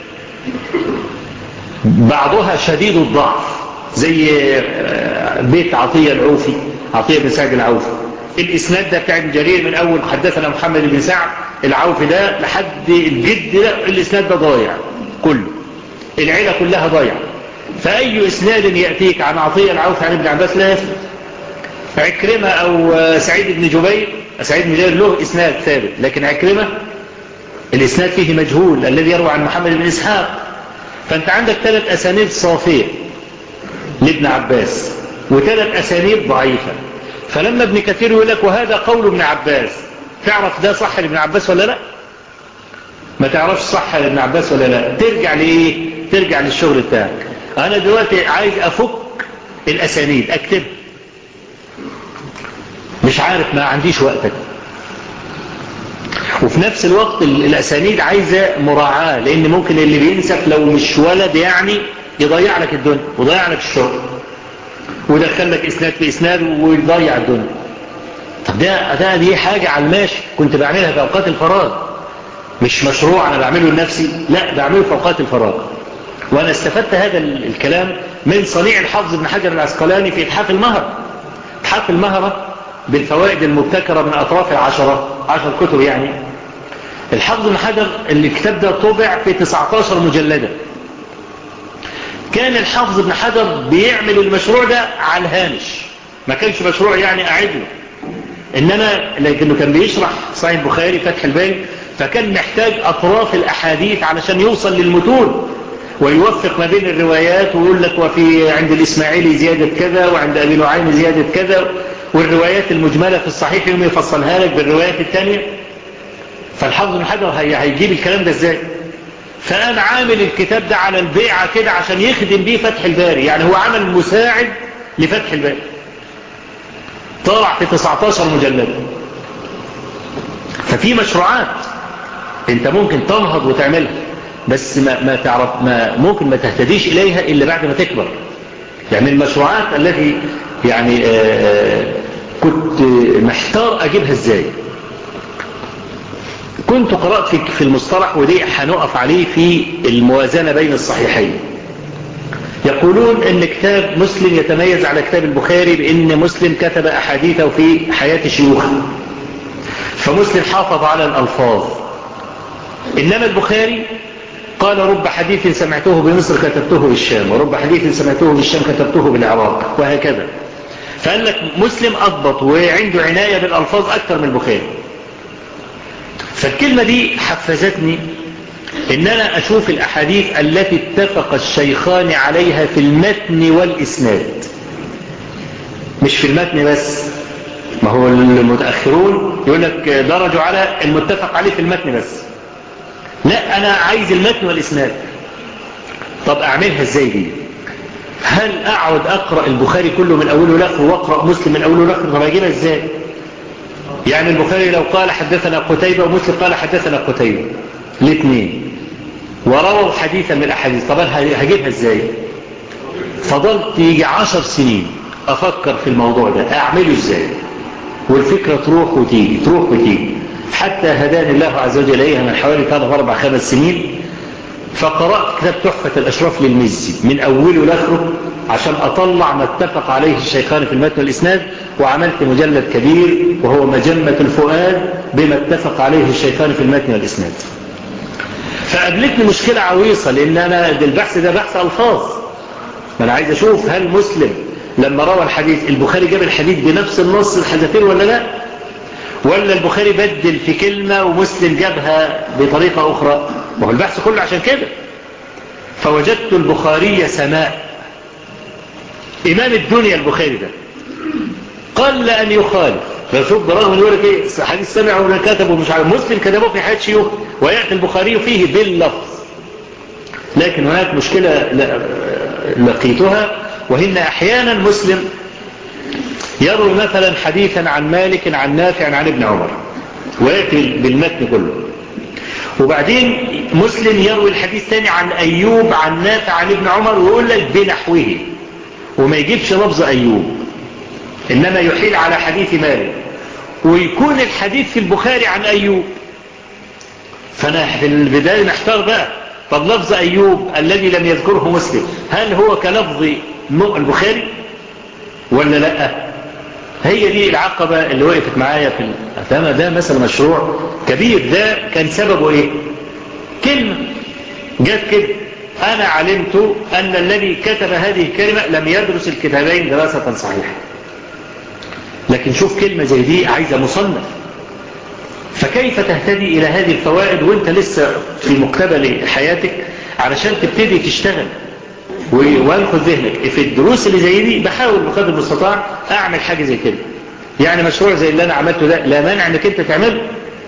بعضها شديد الضعف زي بيت عطية العوفي، عطية بن سعد العوفي. الإسناد ده بتاع ابن جرير من أول حدثنا محمد بن سعد العوفي ده لحد الجد ده، الإسناد ده ضايع كله، العيلة كلها ضايعة. فأي إسناد يأتيك عن عطية العوفي عن ابن عباس لا يثبت. عكرمة أو سعيد بن جبير، سعيد بن جبير له إسناد ثابت، لكن عكرمة الإسناد فيه مجهول الذي يروى عن محمد بن إسحاق. فأنت عندك 3 أسانيد صافية لابن عباس و3 أسانيد ضعيفة. فلما ابن كثير يقول لك وهذا قول ابن عباس، تعرف ده صح لابن عباس ولا لا؟ ما تعرفش صح لابن عباس ولا لا، ترجع لإيه؟ ترجع للشغل بتاعك. أنا دلوقتي عايز أفك الأسانيد أكتب، مش عارف، ما عنديش وقتك. وفي نفس الوقت الأسانيد عايزة مراعاة، لأن ممكن اللي بينسف لو مش ولد يعني يضيع لك الدنيا ويضيع لك الشغل ودخل لك إسناد في إسناد ويضيع الدنيا. طب دي حاجة على الماشي كنت بعملها في أوقات الفراغ، مش مشروع أنا بعمله لنفسي، لا بعمله في أوقات الفراغ. وأنا استفدت هذا الكلام من صنيع الحافظ ابن حجر العسقلاني في إتحاف المهرة. إتحاف المهرة بالفوائد المبتكرة من أطراف 10 كتب يعني، الحافظ ابن حجر الكتاب ده طبع في 19 مجلدة. كان الحافظ ابن حجر بيعمل المشروع ده على الهامش، ما كانش مشروع يعني قاعد له، إنما لكنه كان بيشرح صحيح البخاري فتح الباري، فكان محتاج أطراف الأحاديث علشان يوصل للمتون ويوفق ما بين الروايات، ويقول لك وفي عند الإسماعيلي زيادة كذا وعند أبي نعيم زيادة كذا، والروايات المجملة في الصحيح يوم يفصلها لك بالروايات الثانية. فالحافظ ابن حجر هيجيب الكلام ده ازاي؟ فقام عامل الكتاب ده على البيعة كده عشان يخدم بيه فتح الباري، يعني هو عمل مساعد لفتح الباري، طلع في 19 مجلد. ففي مشروعات انت ممكن تنهض وتعملها، بس ما تعرف، ممكن ما تهتديش اليها الا بعد ما تكبر. يعني المشروعات التي يعني كنت محتار اجيبها ازاي. كنت قرأت في المصطلح، ودي هنقف عليه في الموازنة بين الصحيحين. يقولون ان كتاب مسلم يتميز على كتاب البخاري بان مسلم كتب احاديثه في حياة شيوخه، فمسلم حافظ على الالفاظ، انما البخاري قال رب حديث سمعته بمصر كتبته بالشام، ورب حديث سمعته بالشام كتبته بالعراق، وهكذا. فقال لك مسلم اضبط وعنده عناية بالالفاظ اكثر من البخاري. فالكلمة دي حفزتني ان انا اشوف الاحاديث التي اتفق الشيخان عليها في المتن والاسناد، مش في المتن بس. ما هو المتأخرون يقول لك درجوا على المتفق عليه في المتن بس، لا انا عايز المتن والاسناد. طب اعملها ازاي دي؟ هل اقعد اقرأ البخاري كله من اوله لاخره واقرأ مسلم من اوله لاخره؟ طب اجيبها ازاي؟ يعني البخاري لو قال حدثنا قتيبة ومسلم قال حدثنا قتيبة الاثنين ورووا حديثا من الاحاديث، طب انا هجيبها ازاي؟ فضلت يجي 10 سنين افكر في الموضوع ده اعمله ازاي، والفكرة تروح وتيجي تروح وتيجي، حتى هداني الله عز وجل اليها من حوالي 3 4 5 سنين. فقرأت كتاب تحفة الاشراف للمزي من اوله لاخره عشان اطلع ما اتفق عليه الشيخان في المتن والاسناد، وعملت مجلد كبير وهو مجمة الفؤاد بما اتفق عليه الشيخان في المتن والاسناد. فقابلتني مشكلة عويصة، لان انا البحث ده بحث الفاظ، ما انا عايز اشوف هل مسلم لما روى الحديث البخاري جاب الحديث بنفس النص الحدثين ولا لا، ولا البخاري بدل في كلمة ومسلم جابها بطريقة اخرى. وهو البحث كله عشان كده. فوجدت البخاري سماء، امام الدنيا البخاري ده قل ان يخالف. فشوف برغم ان يقول لك ايه حديث سمع ولا كتب ومش عارف، مسلم كتبه في حياة شيوخ ويأتي البخاري فيه باللفظ. لكن هناك مشكلة لقيتها، وهن احيانا مسلم يروي مثلا حديثا عن مالك عن نافع عن ابن عمر ويأتي بالمتن كله، وبعدين مسلم يروي الحديث ثاني عن ايوب عن نافع عن ابن عمر ويقول لك بنحوه، وما يجيبش لفظ ايوب انما يحيل على حديث مالك، ويكون الحديث في البخاري عن ايوب. فانا في البداية محتار بقى، طب لفظ ايوب الذي لم يذكره مسلم هل هو كلفظ البخاري ولا لا؟ هي دي العقبة اللي وقفت معايا في ده مثلا مشروع كبير. ده كان سببه ايه؟ كلمة جات كده، انا علمت ان الذي كتب هذه الكلمة لم يدرس الكتابين دراسة صحيحة. لكن شوف كلمة زي دي عايزة مصنف، فكيف تهتدي الى هذه الفوائد وانت لسه في مقتبل حياتك علشان تبتدي تشتغل وانخذ ذهنك في الدروس اللي زي دي. بحاول بقدر المستطاع اعمل حاجة زي كده، يعني مشروع زي اللي انا عملته ده لا مانع انك انت تعمله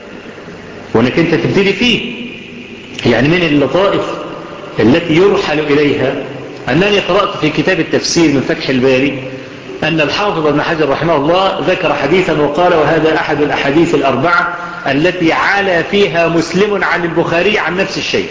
وانك انت تبتدي فيه. يعني من اللطائف التي يرحل اليها انني قرأت في كتاب التفسير من فتح الباري ان الحافظ ابن حجر رحمه الله ذكر حديثا وقال وهذا احد الاحاديث الاربعة التي علا فيها مسلم عن البخاري عن نفس الشيء،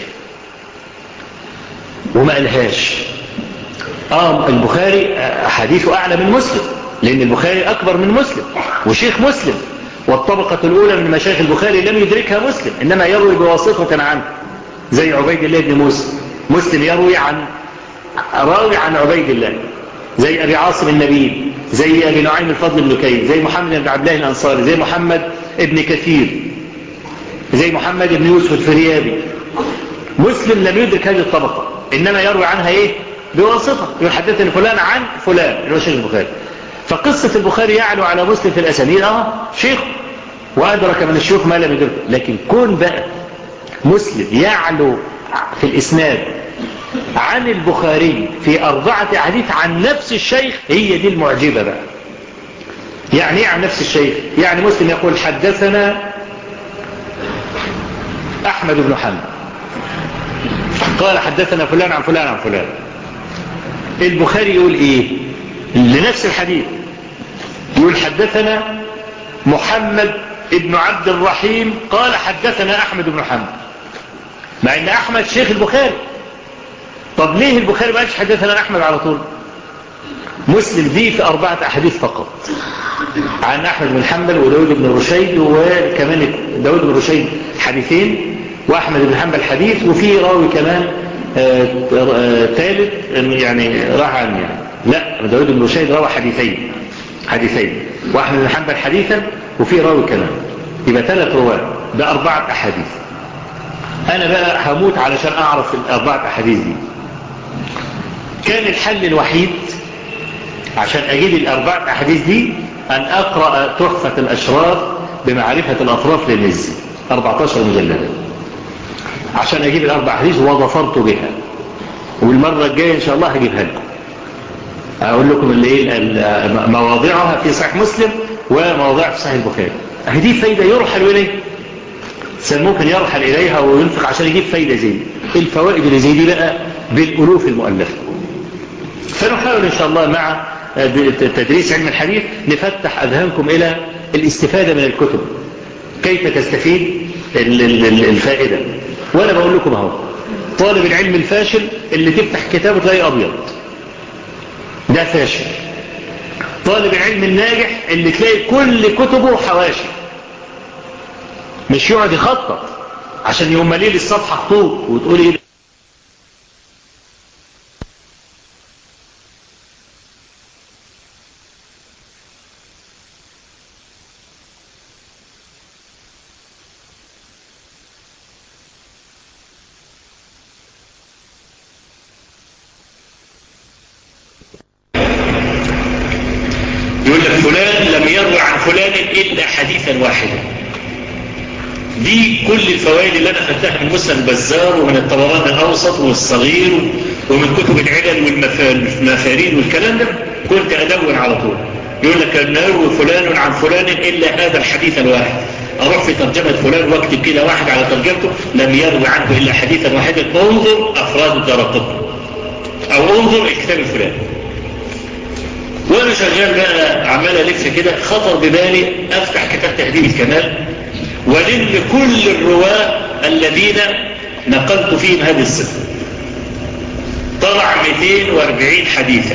وما قالهاش. البخاري حديثه اعلى من مسلم لان البخاري اكبر من مسلم وشيخ مسلم، والطبقة الاولى من مشايخ البخاري لم يدركها مسلم انما يروي بواسطة عنه، زي عبيد الله بن موسى. مسلم يروي عن راوي عن عبيد الله، زي ابي عاصم النبيل، زي ابي نعيم الفضل بن كيس، زي محمد بن عبد الله الانصاري، زي محمد ابن كثير. زي محمد بن يوسف الفريابي. مسلم لم يدرك هذه الطبقة، إنما يروي عنها إيه؟ بواسطة، يقول حدثني فلان عن فلان اللي هو شيخ البخاري. فقصة البخاري يعلو على مسلم في الأسانيد شيخ وأدرك من الشيوخ ما لم يدرك. لكن كون بقى مسلم يعلو في الإسناد عن البخاري في 4 أحاديث عن نفس الشيخ، هي دي المعجبة بقى. يعني ايه عن نفس الشيخ؟ يعني مسلم يقول حدثنا أحمد بن حنبل قال حدثنا فلان عن فلان عن فلان. البخاري يقول ايه لنفس الحديث؟ يقول حدثنا محمد ابن عبد الرحيم قال حدثنا أحمد بن حنبل، مع ان أحمد شيخ البخاري. طب ليه البخاري ما قالش حدثنا أحمد على طول؟ مسلم دي في 4 أحاديث فقط عن أحمد بن حنبل وداود بن رشيد، وكمان داود بن رشيد حديثين وأحمد بن حنبل حديث، وفي راوي كمان ثالث يعني راح عن يعني لا داود بن رشيد روى حديثين وأحمد بن حنبل حديثا، وفي راوي كمان، يبقى 3 رواة ب4 أحاديث. أنا بقى هموت علشان أعرف ال4 أحاديث دي. كان الحل الوحيد عشان أجيب ال4 أحاديث دي أن أقرأ تحفة الأشراف بمعرفة الأطراف للمزي 14 مجلدة عشان أجيب ال4 أحاديث، وظفرت بها. والمرة الجاية إن شاء الله هجيبها لكم، أقول لكم اللي مواضعها في صحيح مسلم ومواضعها في صحيح البخاري. هذه فايدة يرحل إليه، ممكن يرحل إليها وينفق عشان يجيب فايدة زي دي. الفوائد اللي زي دي بقى بالألوف المؤلفة. فنحاول إن شاء الله مع تدريس علم الحديث نفتح أذهانكم إلى الاستفادة من الكتب، كيف تستفيد الفائدة. وأنا بقول لكم اهو، طالب العلم الفاشل اللي تفتح كتابه تلاقي أبيض ده فاشل. طالب العلم الناجح اللي تلاقي كل كتبه حواشي، مش يقعد يخطط عشان يوم مليل الصفحة خطوط وتقول ايه. يقول لك فلان لم يروي عن فلان إلا حديثا واحدا. دي كل الفوائد اللي أنا خدتها من مسند البزار ومن الطبراني الأوسط والصغير ومن كتب العلل والمفاريد والكلام ده كنت أدون على طول. يقول لك لم يروي فلان عن فلان إلا هذا الحديث الواحد. أروح في ترجمة فلان واكتب كده واحد على ترجمته لم يروي عنه إلا حديثا واحدا، انظر أفراد الدارقطني أو انظر الكتاب الفلاني. وانا شغال بقى عمال الف كده، خطر ببالي افتح كتاب تهذيب الكمال ولم كل الرواه الذين نقلت فيهم هذه الصفه. طلع 240 حديثا،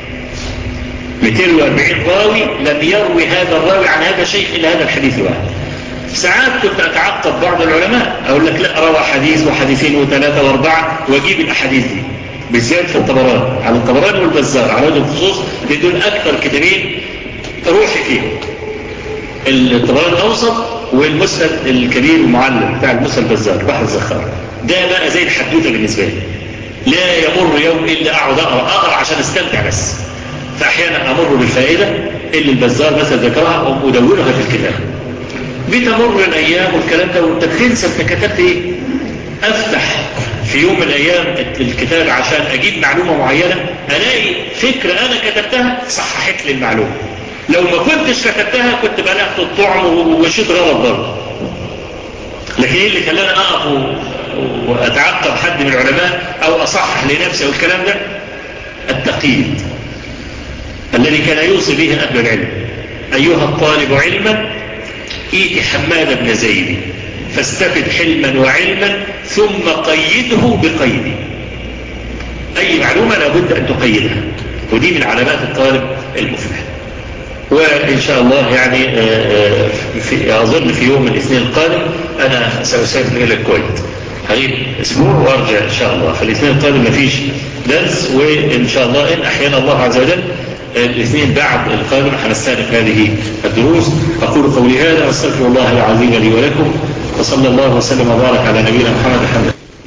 240 راوي لم يروي هذا الراوي عن هذا الشيخ الا هذا الحديث الواحد. ساعات كنت اتعقب بعض العلماء اقول لك لا روى حديث وحديثين وثلاثه واربعه واجيب الاحاديث دي بالذات في الطبراني، على الطبراني والبزار على وجه الخصوص بدون اكثر كتابين روحي فيهم، الطبراني الاوسط والمسند الكبير المعلم بتاع المسند البزار بحر الزخار. ده بقى زي الحدوته بالنسبه لي، لا يمر يوم الا اقعد اقرا عشان استمتع بس. فاحيانا امر بالفائده اللي البزار مثلا ذكرها وادونها في الكتاب. بتمر الايام والكلام ده وانت تنسى انت كتبت ايه. افتح في يوم من الايام الكتاب عشان اجيب معلومة معينة، الاقي فكرة انا كتبتها صححت لي المعلومة. لو ما كنتش كتبتها كنت بلغت الطعم ومشيت غلط برضه. لكن ايه اللي خلاني اقف واتعقب حد من العلماء او اصحح لنفسي او الكلام ده؟ التقييد الذي كان يوصي به اهل العلم. ايها الطالب علما ائت حماد بن زيد فاستفد حلما وعلما ثم قيده بقيد. اي معلومة لابد ان تقيدها، ودي من علامات الطالب المفلح. وان شاء الله يعني اظن في يوم الاثنين القادم انا سأسافر الى الكويت، هغيب اسبوع وارجع ان شاء الله. فالاثنين القادم مفيش درس، وان شاء الله ان احيانا الله عز وجل الاثنين بعد القادم هنستأنف هذه الدروس. اقول قولي هذا واستغفر الله العظيم لي ولكم. وصلى الله وسلم وبارك على نبينا محمد.